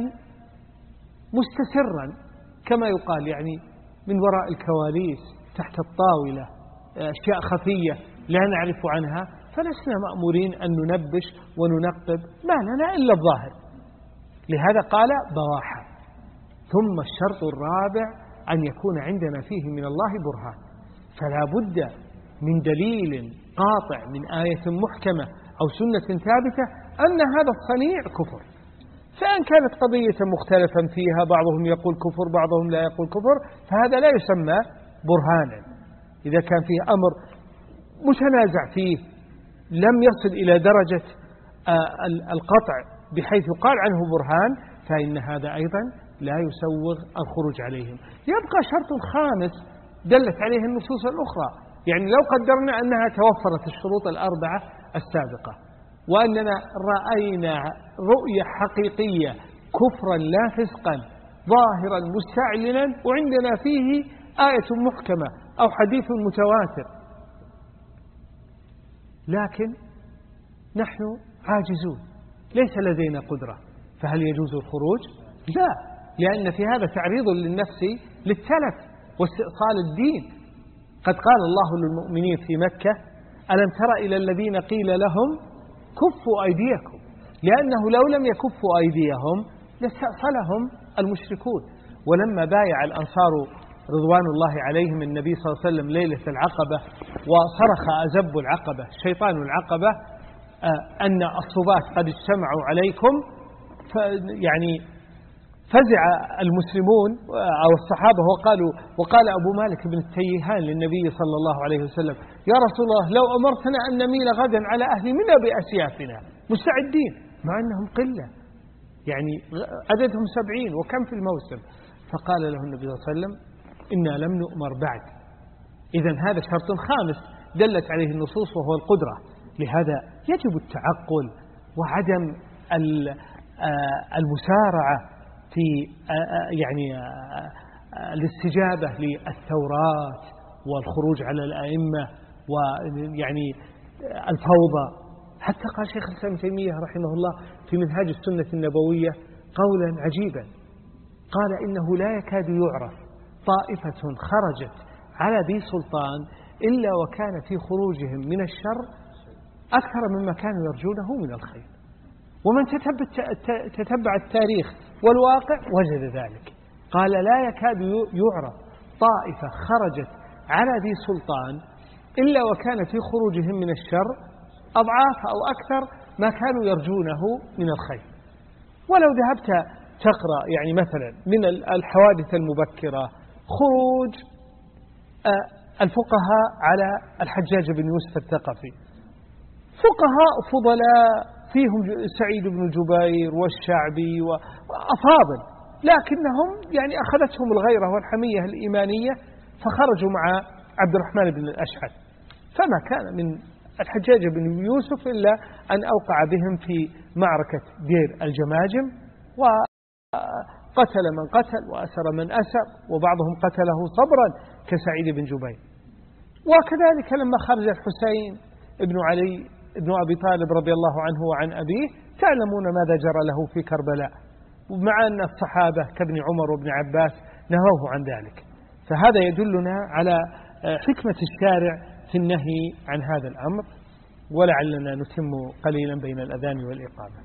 مستسرا كما يقال يعني من وراء الكواليس تحت الطاولة، أشياء خفية لا نعرف عنها، فلسنا مأمورين أن ننبش وننقب، ما لنا إلا الظاهر. لهذا قال بواحا. ثم الشرط الرابع أن يكون عندنا فيه من الله برهان، فلا بد من دليل قاطع من آية محكمة أو سنة ثابتة أن هذا الصنيع كفر. فإن كانت قضية مختلفا فيها، بعضهم يقول كفر بعضهم لا يقول كفر، فهذا لا يسمى برهانا. إذا كان فيه أمر متنازع فيه لم يصل إلى درجة القطع بحيث يقال عنه برهان، فإن هذا أيضا لا يسوغ الخروج عليهم. يبقى شرط خامس دلت عليه النصوص الأخرى، يعني لو قدرنا أنها توفرت الشروط الأربعة السابقة وأننا رأينا رؤية حقيقية كفرا لا فسقا ظاهرا مستعلنا وعندنا فيه آية محكمة أو حديث متواتر، لكن نحن عاجزون ليس لدينا قدرة، فهل يجوز الخروج؟ لا، لأن في هذا تعريض للنفس للتلف واستئصال الدين. قد قال الله للمؤمنين في مكة: ألم تر إلى الذين قيل لهم كفوا أيديكم، لأنه لو لم يكفوا أيديهم لاستأصلهم المشركون. ولما بايع الأنصار رضوان الله عليهم النبي صلى الله عليه وسلم ليلة العقبة وصرخ أزب العقبة شيطان العقبة أن الصبات قد اجتمعوا عليكم، يعني فزع المسلمون أو الصحابة وقالوا وقال أبو مالك بن التيهان للنبي صلى الله عليه وسلم: يا رسول الله لو أمرتنا أن نميل غدا على أهل منى بأسيافنا مستعدين، مع أنهم قلة يعني عددهم سبعين وكم في الموسم. فقال له النبي صلى الله عليه وسلم: إنا لم نؤمر بعد. إذن هذا شرط خامس دلت عليه النصوص وهو القدرة. لهذا يجب التعقل وعدم المسارعة في يعني الاستجابة للثورات والخروج على الأئمة ويعني الفوضى. حتى قال شيخ الإسلام ابن تيمية رحمه الله في منهاج السنة النبوية قولا عجيبا، قال: إنه لا يكاد يعرف طائفة خرجت على ذي سلطان إلا وكان في خروجهم من الشر أكثر مما كانوا يرجونه من الخير. ومن تتبع التاريخ والواقع وجد ذلك. قال: لا يكاد يعرف طائفة خرجت على ذي سلطان إلا وكان في خروجهم من الشر أضعاف أو أكثر ما كانوا يرجونه من الخير. ولو ذهبت تقرأ يعني مثلا من الحوادث المبكرة خروج الفقهاء على الحجاج بن يوسف الثقفي، فقهاء فضلاء فيهم سعيد بن جبير والشعبي وأفاضل، لكنهم يعني أخذتهم الغيرة والحمية الإيمانية فخرجوا مع عبد الرحمن بن الأشعث، فما كان من الحجاج بن يوسف إلا أن أوقع بهم في معركة دير الجماجم وقتل من قتل وأسر من أسر، وبعضهم قتله صبرا كسعيد بن جبير. وكذلك لما خرج الحسين ابن علي ابن أبي طالب رضي الله عنه وعن أبيه تعلمون ماذا جرى له في كربلاء، ومع أن الصحابة كابن عمر وابن عباس نهوه عن ذلك. فهذا يدلنا على حكمة الشارع في النهي عن هذا الأمر. ولعلنا نتم قليلا بين الأذان والإقامة.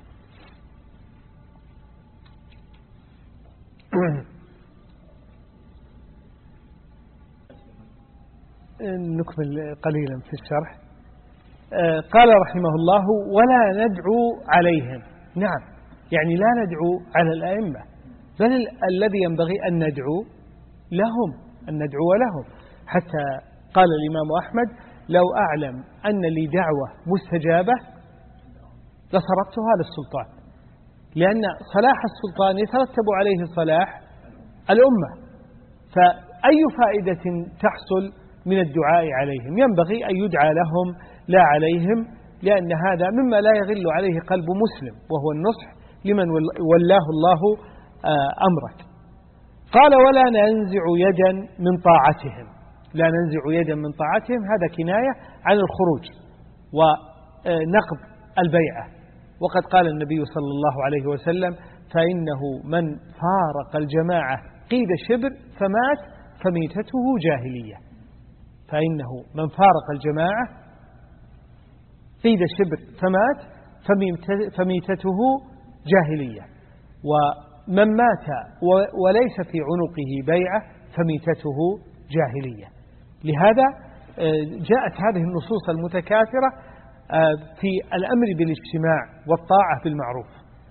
نكمل قليلا في الشرح. قال رحمه الله: ولا ندعو عليهم. نعم، يعني لا ندعو على الأئمة، بل الذي ينبغي أن ندعو لهم، أن ندعو لهم. حتى قال الإمام أحمد: لو أعلم أن لي دعوة مستجابة لصرفتها للسلطان، لأن صلاح السلطان يترتب عليه صلاح الأمة، فأي فائدة تحصل من الدعاء عليهم؟ ينبغي أن يدعى لهم لا عليهم، لأن هذا مما لا يغل عليه قلب مسلم، وهو النصح لمن ولاه الله أمرك. قال: ولا ننزع يدا من طاعتهم. لا ننزع يدا من طاعتهم هذا كناية عن الخروج ونقض البيعة. وقد قال النبي صلى الله عليه وسلم: فإنه من فارق الجماعة قيد شبر فمات فميتته جاهلية. فإنه من فارق الجماعة قيد شبر فمات فميتته جاهلية، ومن مات وليس في عنقه بيعة فميتته جاهلية. لهذا جاءت هذه النصوص المتكاثرة في الأمر بالاجتماع والطاعة بالمعروف.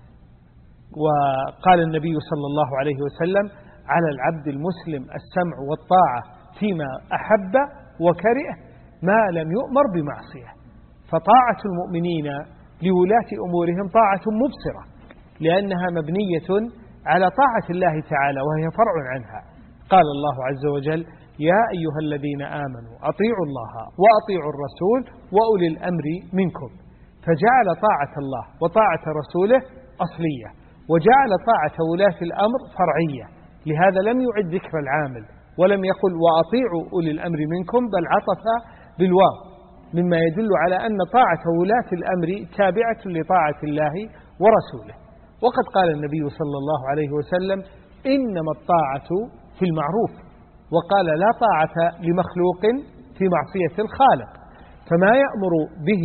وقال النبي صلى الله عليه وسلم: على العبد المسلم السمع والطاعة فيما أحب وكره ما لم يؤمر بمعصية. فطاعة المؤمنين لولاة أمورهم طاعة مبصرة، لأنها مبنية على طاعة الله تعالى وهي فرع عنها. قال الله عز وجل: يا أيها الذين آمنوا أطيعوا الله وأطيعوا الرسول وأولي الأمر منكم، فجعل طاعة الله وطاعة رسوله أصلية، وجعل طاعة ولاة الأمر فرعية. لهذا لم يعد ذكر العامل ولم يقل وأطيعوا أولي الأمر منكم، بل عطف بالواو، مما يدل على أن طاعة ولاة الأمر تابعة لطاعة الله ورسوله. وقد قال النبي صلى الله عليه وسلم إنما الطاعة في المعروف، وقال لا طاعة لمخلوق في معصية الخالق. فما يأمر به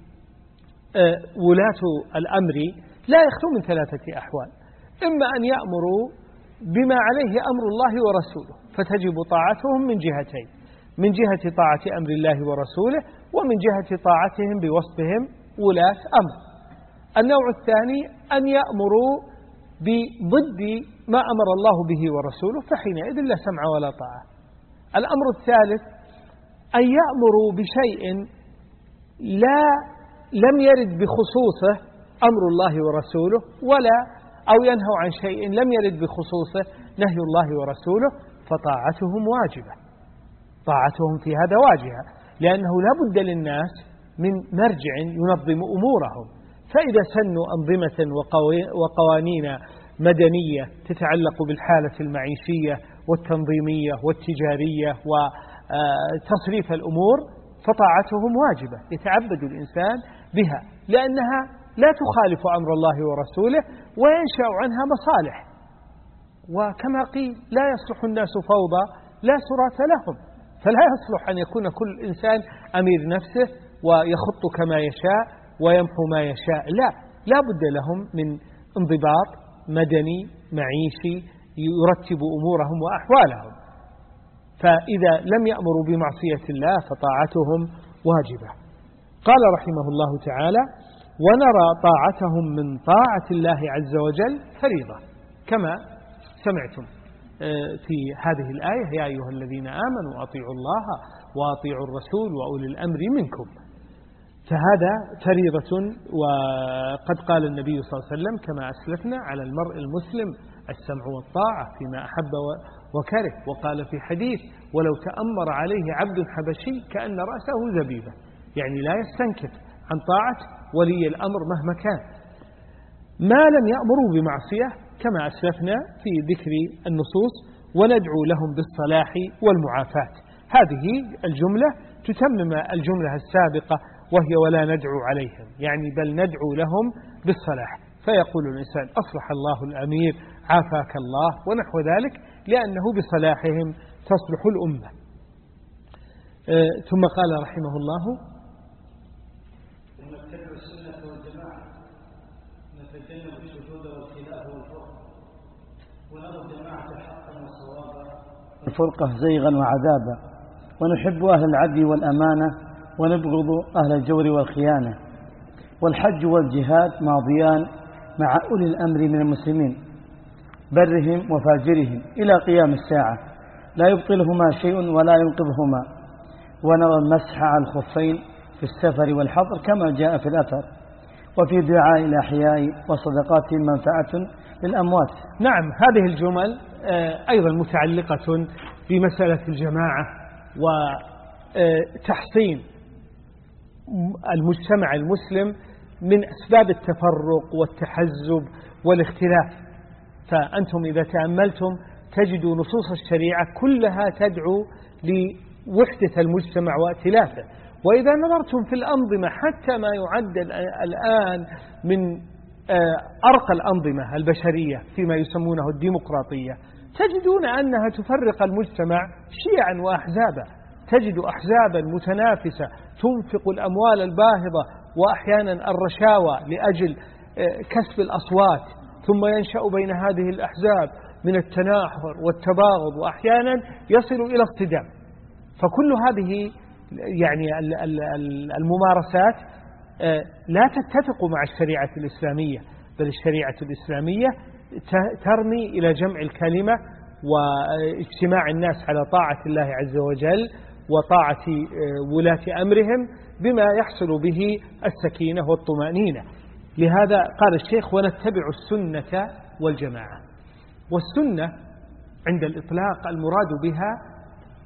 ولاة الأمر لا يخلو من ثلاثة أحوال: إما أن يأمروا بما عليه أمر الله ورسوله فتجب طاعتهم من جهتين، من جهة طاعة أمر الله ورسوله ومن جهة طاعتهم بوصفهم ولاة أمر. النوع الثاني أن يأمروا بضد ما أمر الله به ورسوله، فحينئذ لا سمع ولا طاعة. الأمر الثالث أن يأمروا بشيء لا لم يرد بخصوصه أمر الله ورسوله، ولا أو ينهوا عن شيء لم يرد بخصوصه نهي الله ورسوله، فطاعتهم واجبة. طاعتهم في هذا واجبة، لأنه لا بد للناس من مرجع ينظم أمورهم. فإذا سنوا أنظمة وقوانين مدنية تتعلق بالحالة المعيشية والتنظيمية والتجارية وتصريف الأمور، فطاعتهم واجبة يتعبد الإنسان بها، لأنها لا تخالف أمر الله ورسوله وينشأ عنها مصالح. وكما قيل لا يصلح الناس فوضى لا سراة لهم، فلا يصلح أن يكون كل إنسان أمير نفسه ويخط كما يشاء ويمحو ما يشاء. لا لا بد لهم من انضباط مدني معيشي يرتب أمورهم وأحوالهم. فإذا لم يأمروا بمعصية الله فطاعتهم واجبة. قال رحمه الله تعالى: ونرى طاعتهم من طاعة الله عز وجل فريضة، كما سمعتم في هذه الآية: يا أيها الذين آمنوا أطيعوا الله وأطيعوا الرسول وأولي الأمر منكم. فهذا فريضة. وقد قال النبي صلى الله عليه وسلم كما أسلفنا: على المرء المسلم السمع والطاعة فيما أحب وكره. وقال في حديث: ولو تأمر عليه عبد حبشي كأن رأسه زبيبة، يعني لا يستنكف عن طاعة ولي الأمر مهما كان، ما لم يأمروا بمعصية كما أسلفنا في ذكر النصوص. وندعو لهم بالصلاح والمعافاة. هذه الجملة تتمم الجملة السابقة وهي ولا ندعو عليهم، يعني بل ندعو لهم بالصلاح. فيقول الإنسان: أصلح الله الأمير، عافاك الله، ونحو ذلك، لأنه بصلاحهم تصلح الأمة. أه ثم قال رحمه الله: ونتبع السنة والجماعة، نتجنب الشذوذ والخلاف والفرق، ونرى الجماعة حقا وصوابا، الفرقة زيغا وعذابا، ونحب أهل العدل والأمانة، ونبغض أهل الجور والخيانة. والحج والجهاد ماضيان مع أولي الأمر من المسلمين، برهم وفاجرهم، إلى قيام الساعة، لا يبطلهما شيء ولا ينقضهما. ونرى المسح على الخفين في السفر والحضر كما جاء في الأثر، وفي دعاء الأحياء وصدقاتهم منفعة للأموات. نعم، هذه الجمل أيضا متعلقة بمسألة الجماعة وتحصين المجتمع المسلم من أسباب التفرق والتحزب والاختلاف. فأنتم إذا تأملتم تجدوا نصوص الشريعة كلها تدعو لوحدة المجتمع وائتلافه. وإذا نظرتم في الأنظمة حتى ما يعد الآن من أرقى الأنظمة البشرية فيما يسمونه الديمقراطية، تجدون أنها تفرق المجتمع شيعا وأحزابا. تجد أحزابا متنافسة تنفق الأموال الباهظة وأحيانا الرشاوى لأجل كسب الأصوات، ثم ينشأ بين هذه الأحزاب من التناحر والتباغض، وأحيانا يصل إلى اصطدام. فكل هذه يعني الممارسات لا تتفق مع الشريعة الإسلامية، بل الشريعة الإسلامية ترمي إلى جمع الكلمة واجتماع الناس على طاعة الله عز وجل وطاعة ولاة أمرهم بما يحصل به السكينة والطمأنينة. لهذا قال الشيخ: ونتبع السنة والجماعة. والسنة عند الإطلاق المراد بها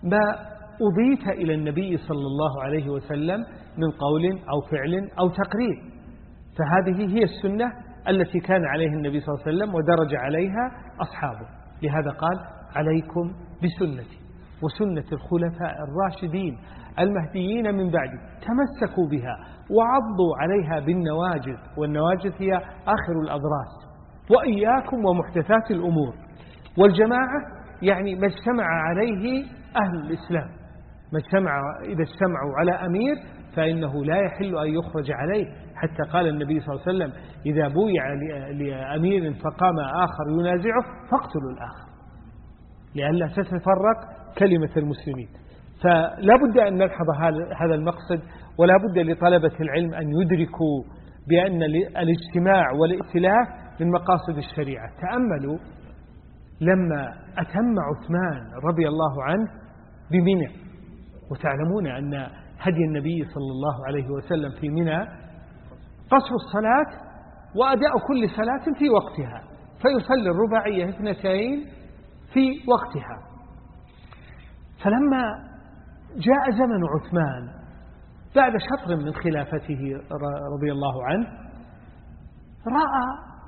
ما أضيف إلى النبي صلى الله عليه وسلم من قول أو فعل أو تقرير. فهذه هي السنة التي كان عليه النبي صلى الله عليه وسلم ودرج عليها أصحابه. لهذا قال عليكم بسنتي وسنة الخلفاء الراشدين المهديين من بعدي تمسكوا بها وعضوا عليها بالنواجذ، والنواجذ هي آخر الأضراس، وإياكم ومحدثات الأمور. والجماعة يعني ما اجتمع عليه أهل الإسلام، ما اجتمع إذا اجتمعوا على أمير فإنه لا يحل أن يخرج عليه، حتى قال النبي صلى الله عليه وسلم إذا بويع لأمير فقام آخر ينازعه فاقتلوا الآخر لئلا تتفرق كلمة المسلمين. فلا بد أن نلحظ هذا المقصد، ولا بد لطلبة العلم أن يدركوا بأن الاجتماع والائتلاف من مقاصد الشريعة. تأملوا لما أتم عثمان رضي الله عنه بمنى، وتعلمون أن هدي النبي صلى الله عليه وسلم في منى قصر الصلاة وأداء كل صلاة في وقتها، فيصلي الرباعية اثنتين في وقتها. فلما جاء زمن عثمان بعد شطر من خلافته رضي الله عنه رأى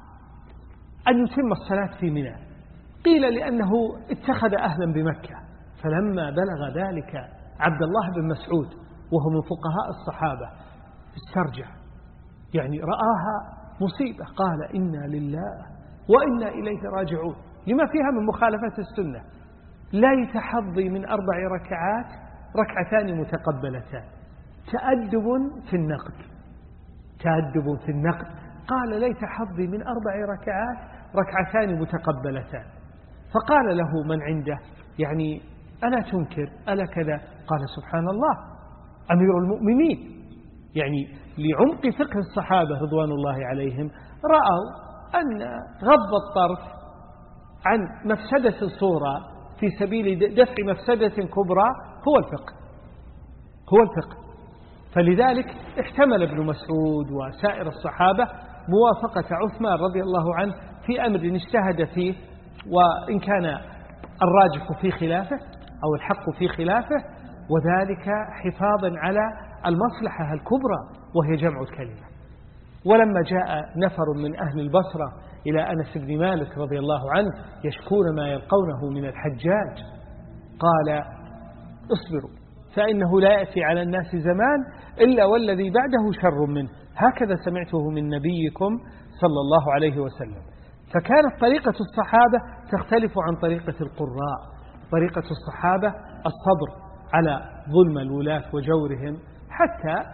أن يتم الصلاة في منى، قيل لأنه اتخذ أهلا بمكة. فلما بلغ ذلك عبد الله بن مسعود وهو من فقهاء الصحابة استرجع، يعني رآها مصيبة، قال إنا لله وإنا إليه راجعون، لما فيها من مخالفة السنة. لا يتحضي من أربع ركعات ركعتان متقبلتان، تأدب في النقد، تأدب في النقد. قال ليت حظي من أربع ركعات ركعتان متقبلتان. فقال له من عنده يعني ألا تنكر ألا كذا؟ قال سبحان الله أمير المؤمنين، يعني لعمق فقه الصحابة رضوان الله عليهم رأوا أن غض الطرف عن مفسدة الصورة في سبيل دفع مفسدة كبرى هو الفقه، هو الفقه. فلذلك احتمل ابن مسعود وسائر الصحابة موافقة عثمان رضي الله عنه في أمر اجتهد فيه، وإن كان الراجح في خلافه أو الحق في خلافه، وذلك حفاظا على المصلحة الكبرى وهي جمع الكلمة. ولما جاء نفر من أهل البصرة إلى أنس بن مالك رضي الله عنه يشكون ما يلقونه من الحجاج، قال اصبروا فإنه لا يأتي على الناس زمان إلا والذي بعده شر منه، هكذا سمعته من نبيكم صلى الله عليه وسلم. فكانت طريقة الصحابة تختلف عن طريقة القراء. طريقة الصحابة الصبر على ظلم الولاة وجورهم حتى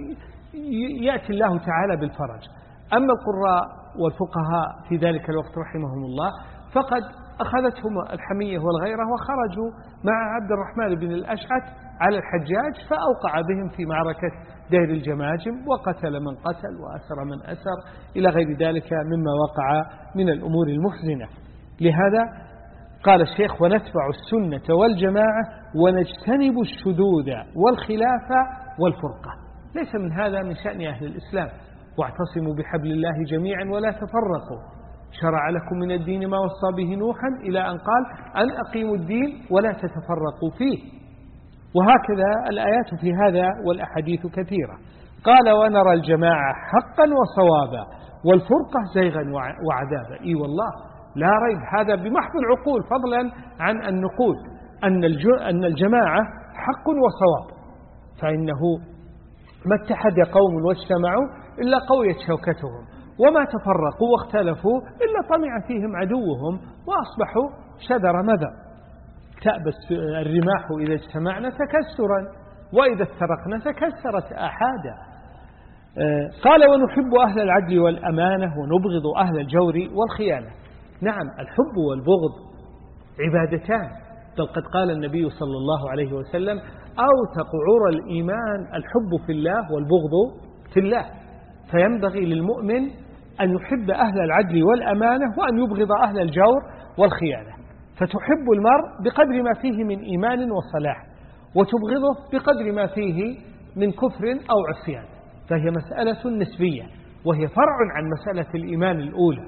يأتي الله تعالى بالفرج. أما القراء والفقهاء في ذلك الوقت رحمهم الله فقد أخذتهم الحمية والغيرة وخرجوا مع عبد الرحمن بن الأشعث على الحجاج فأوقع بهم في معركة دير الجماجم وقتل من قتل وأسر من أسر إلى غير ذلك مما وقع من الأمور المحزنة. لهذا قال الشيخ ونتبع السنة والجماعة ونجتنب الشذوذ والخلاف والفرقة. ليس من هذا من شأن أهل الإسلام. واعتصموا بحبل الله جميعا ولا تفرقوا، شرع لكم من الدين ما وصى به نوحا إلى أن قال أن أقيموا الدين ولا تتفرقوا فيه. وهكذا الآيات في هذا والأحاديث كثيرة. قال ونرى الجماعة حقا وصوابا والفرقة زيغا وعذابا. إي والله لا ريب هذا بمحض العقول، فضلا عن أن نقول أن الجماعة حق وصواب، فإنه ما اتحد قوم واجتمعوا إلا قويت شوكتهم، وما تفرقوا واختلفوا إلا طمع فيهم عدوهم وأصبحوا شذر مذر. تأبس الرماح إذا اجتمعنا تكسرا وإذا افترقنا تكسرت آحادا. قال ونحب أهل العدل والأمانة ونبغض أهل الجور والخيانة. نعم الحب والبغض عبادتان، بل قد قال النبي صلى الله عليه وسلم أوثق عرى الإيمان الحب في الله والبغض في الله. فينبغي للمؤمن أن يحب أهل العدل والأمانة وأن يبغض أهل الجور والخيانة. فتحب المرء بقدر ما فيه من إيمان وصلاح، وتبغضه بقدر ما فيه من كفر أو عصيان. فهي مسألة نسبية، وهي فرع عن مسألة الإيمان الأولى.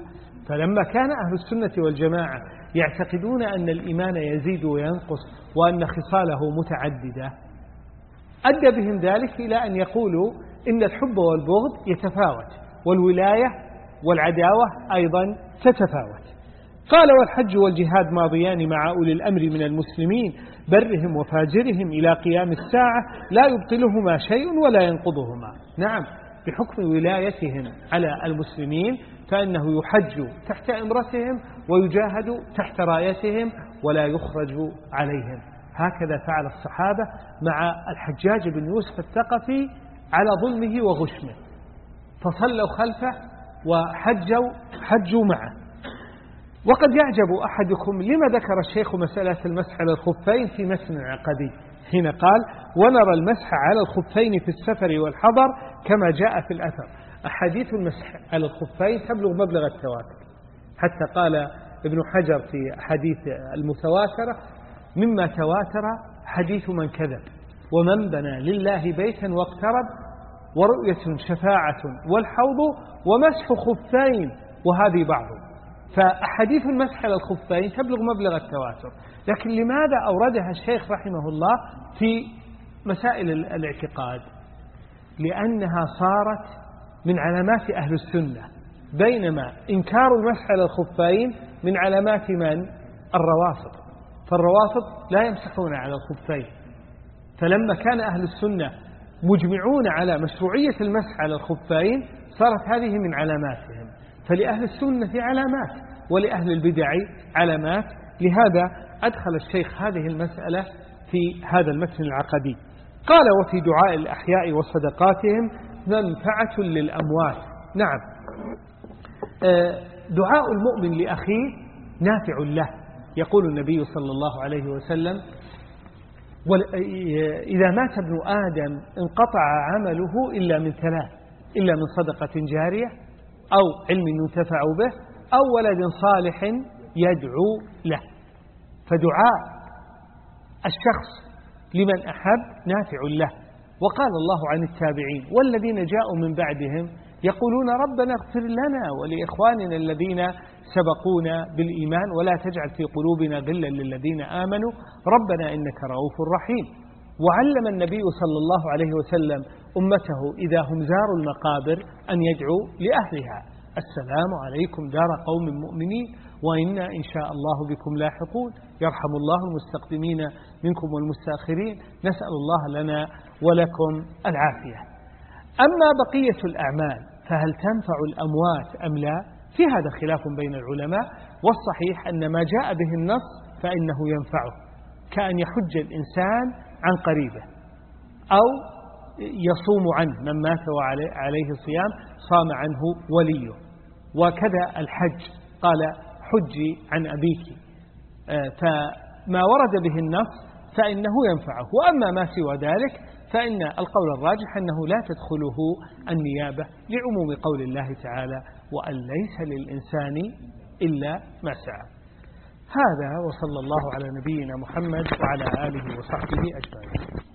فلما كان أهل السنة والجماعة يعتقدون أن الإيمان يزيد وينقص وأن خصاله متعددة، أدى بهم ذلك إلى أن يقولوا إن الحب والبغض يتفاوت، والولاية والعداوة أيضا تتفاوت. قال: والحج والجهاد ماضيان مع أولي الأمر من المسلمين برهم وفاجرهم إلى قيام الساعة لا يبطلهما شيء ولا ينقضهما. نعم، بحكم ولايتهم على المسلمين فإنه يحج تحت إمرتهم ويجاهد تحت رايتهم ولا يخرج عليهم. هكذا فعل الصحابة مع الحجاج بن يوسف الثقفي على ظلمه وغشمه، فصلوا خلفه وحجوا حجوا معه. وقد يعجب أحدكم لما ذكر الشيخ مسألة المسح على الخفين في متن عقدي حين قال: ونرى المسح على الخفين في السفر والحضر كما جاء في الأثر. أحاديث المسح على الخفين تبلغ مبلغ التواتر، حتى قال ابن حجر في حديث المتواترة: مما تواتر حديث من كذب ومن بنى لله بيتا واقترب ورؤية شفاعة والحوض ومسح خفين وهذه بعض. فأحاديث المسح على الخفين تبلغ مبلغ التواتر، لكن لماذا أوردها الشيخ رحمه الله في مسائل الاعتقاد؟ لأنها صارت من علامات أهل السنة، بينما إنكار المسح على الخفين من علامات من؟ الروافض. فالروافض لا يمسحون على الخفين، فلما كان أهل السنة مجمعون على مشروعية المسح على الخفين صارت هذه من علاماتهم. فلأهل السنة علامات ولأهل البدع علامات، لهذا أدخل الشيخ هذه المسألة في هذا المتن العقدي. قال: وفي دعاء الأحياء وصدقاتهم منفعة للأموات. نعم، دعاء المؤمن لأخيه نافع له. يقول النبي صلى الله عليه وسلم: إذا مات ابن آدم انقطع عمله إلا من ثلاث، إلا من صدقة جارية أو علم ينتفع به أو ولد صالح يدعو له. فدعاء الشخص لمن أحب نافع له. وقال الله عن التابعين: والذين جاءوا من بعدهم يقولون ربنا اغفر لنا ولإخواننا الذين سبقونا بالإيمان ولا تجعل في قلوبنا غلا للذين آمنوا ربنا إنك رؤوف رحيم. وعلم النبي صلى الله عليه وسلم أمته إذا هم زاروا المقابر أن يدعوا لأهلها: السلام عليكم دار قوم مؤمنين وإنا إن شاء الله بكم لاحقون، يرحم الله المستقدمين منكم والمستأخرين، نسأل الله لنا ولكم العافية. أما بقية الأعمال فهل تنفع الأموات أم لا؟ في هذا خلاف بين العلماء، والصحيح أن ما جاء به النص فإنه ينفعه، كأن يحج الإنسان عن قريبه أو يصوم عنه، من مات وعليه صيام صام عنه وليه. وكذا الحج، قال: حجي عن أبيك. فما ورد به النص فإنه ينفعه. وأما ما سوى ذلك فإن القول الراجح أنه لا تدخله النيابة لعموم قول الله تعالى: وأن ليس للإنسان إلا ما سعى. هذا، وصلى الله على نبينا محمد وعلى آله وصحبه أجمعين.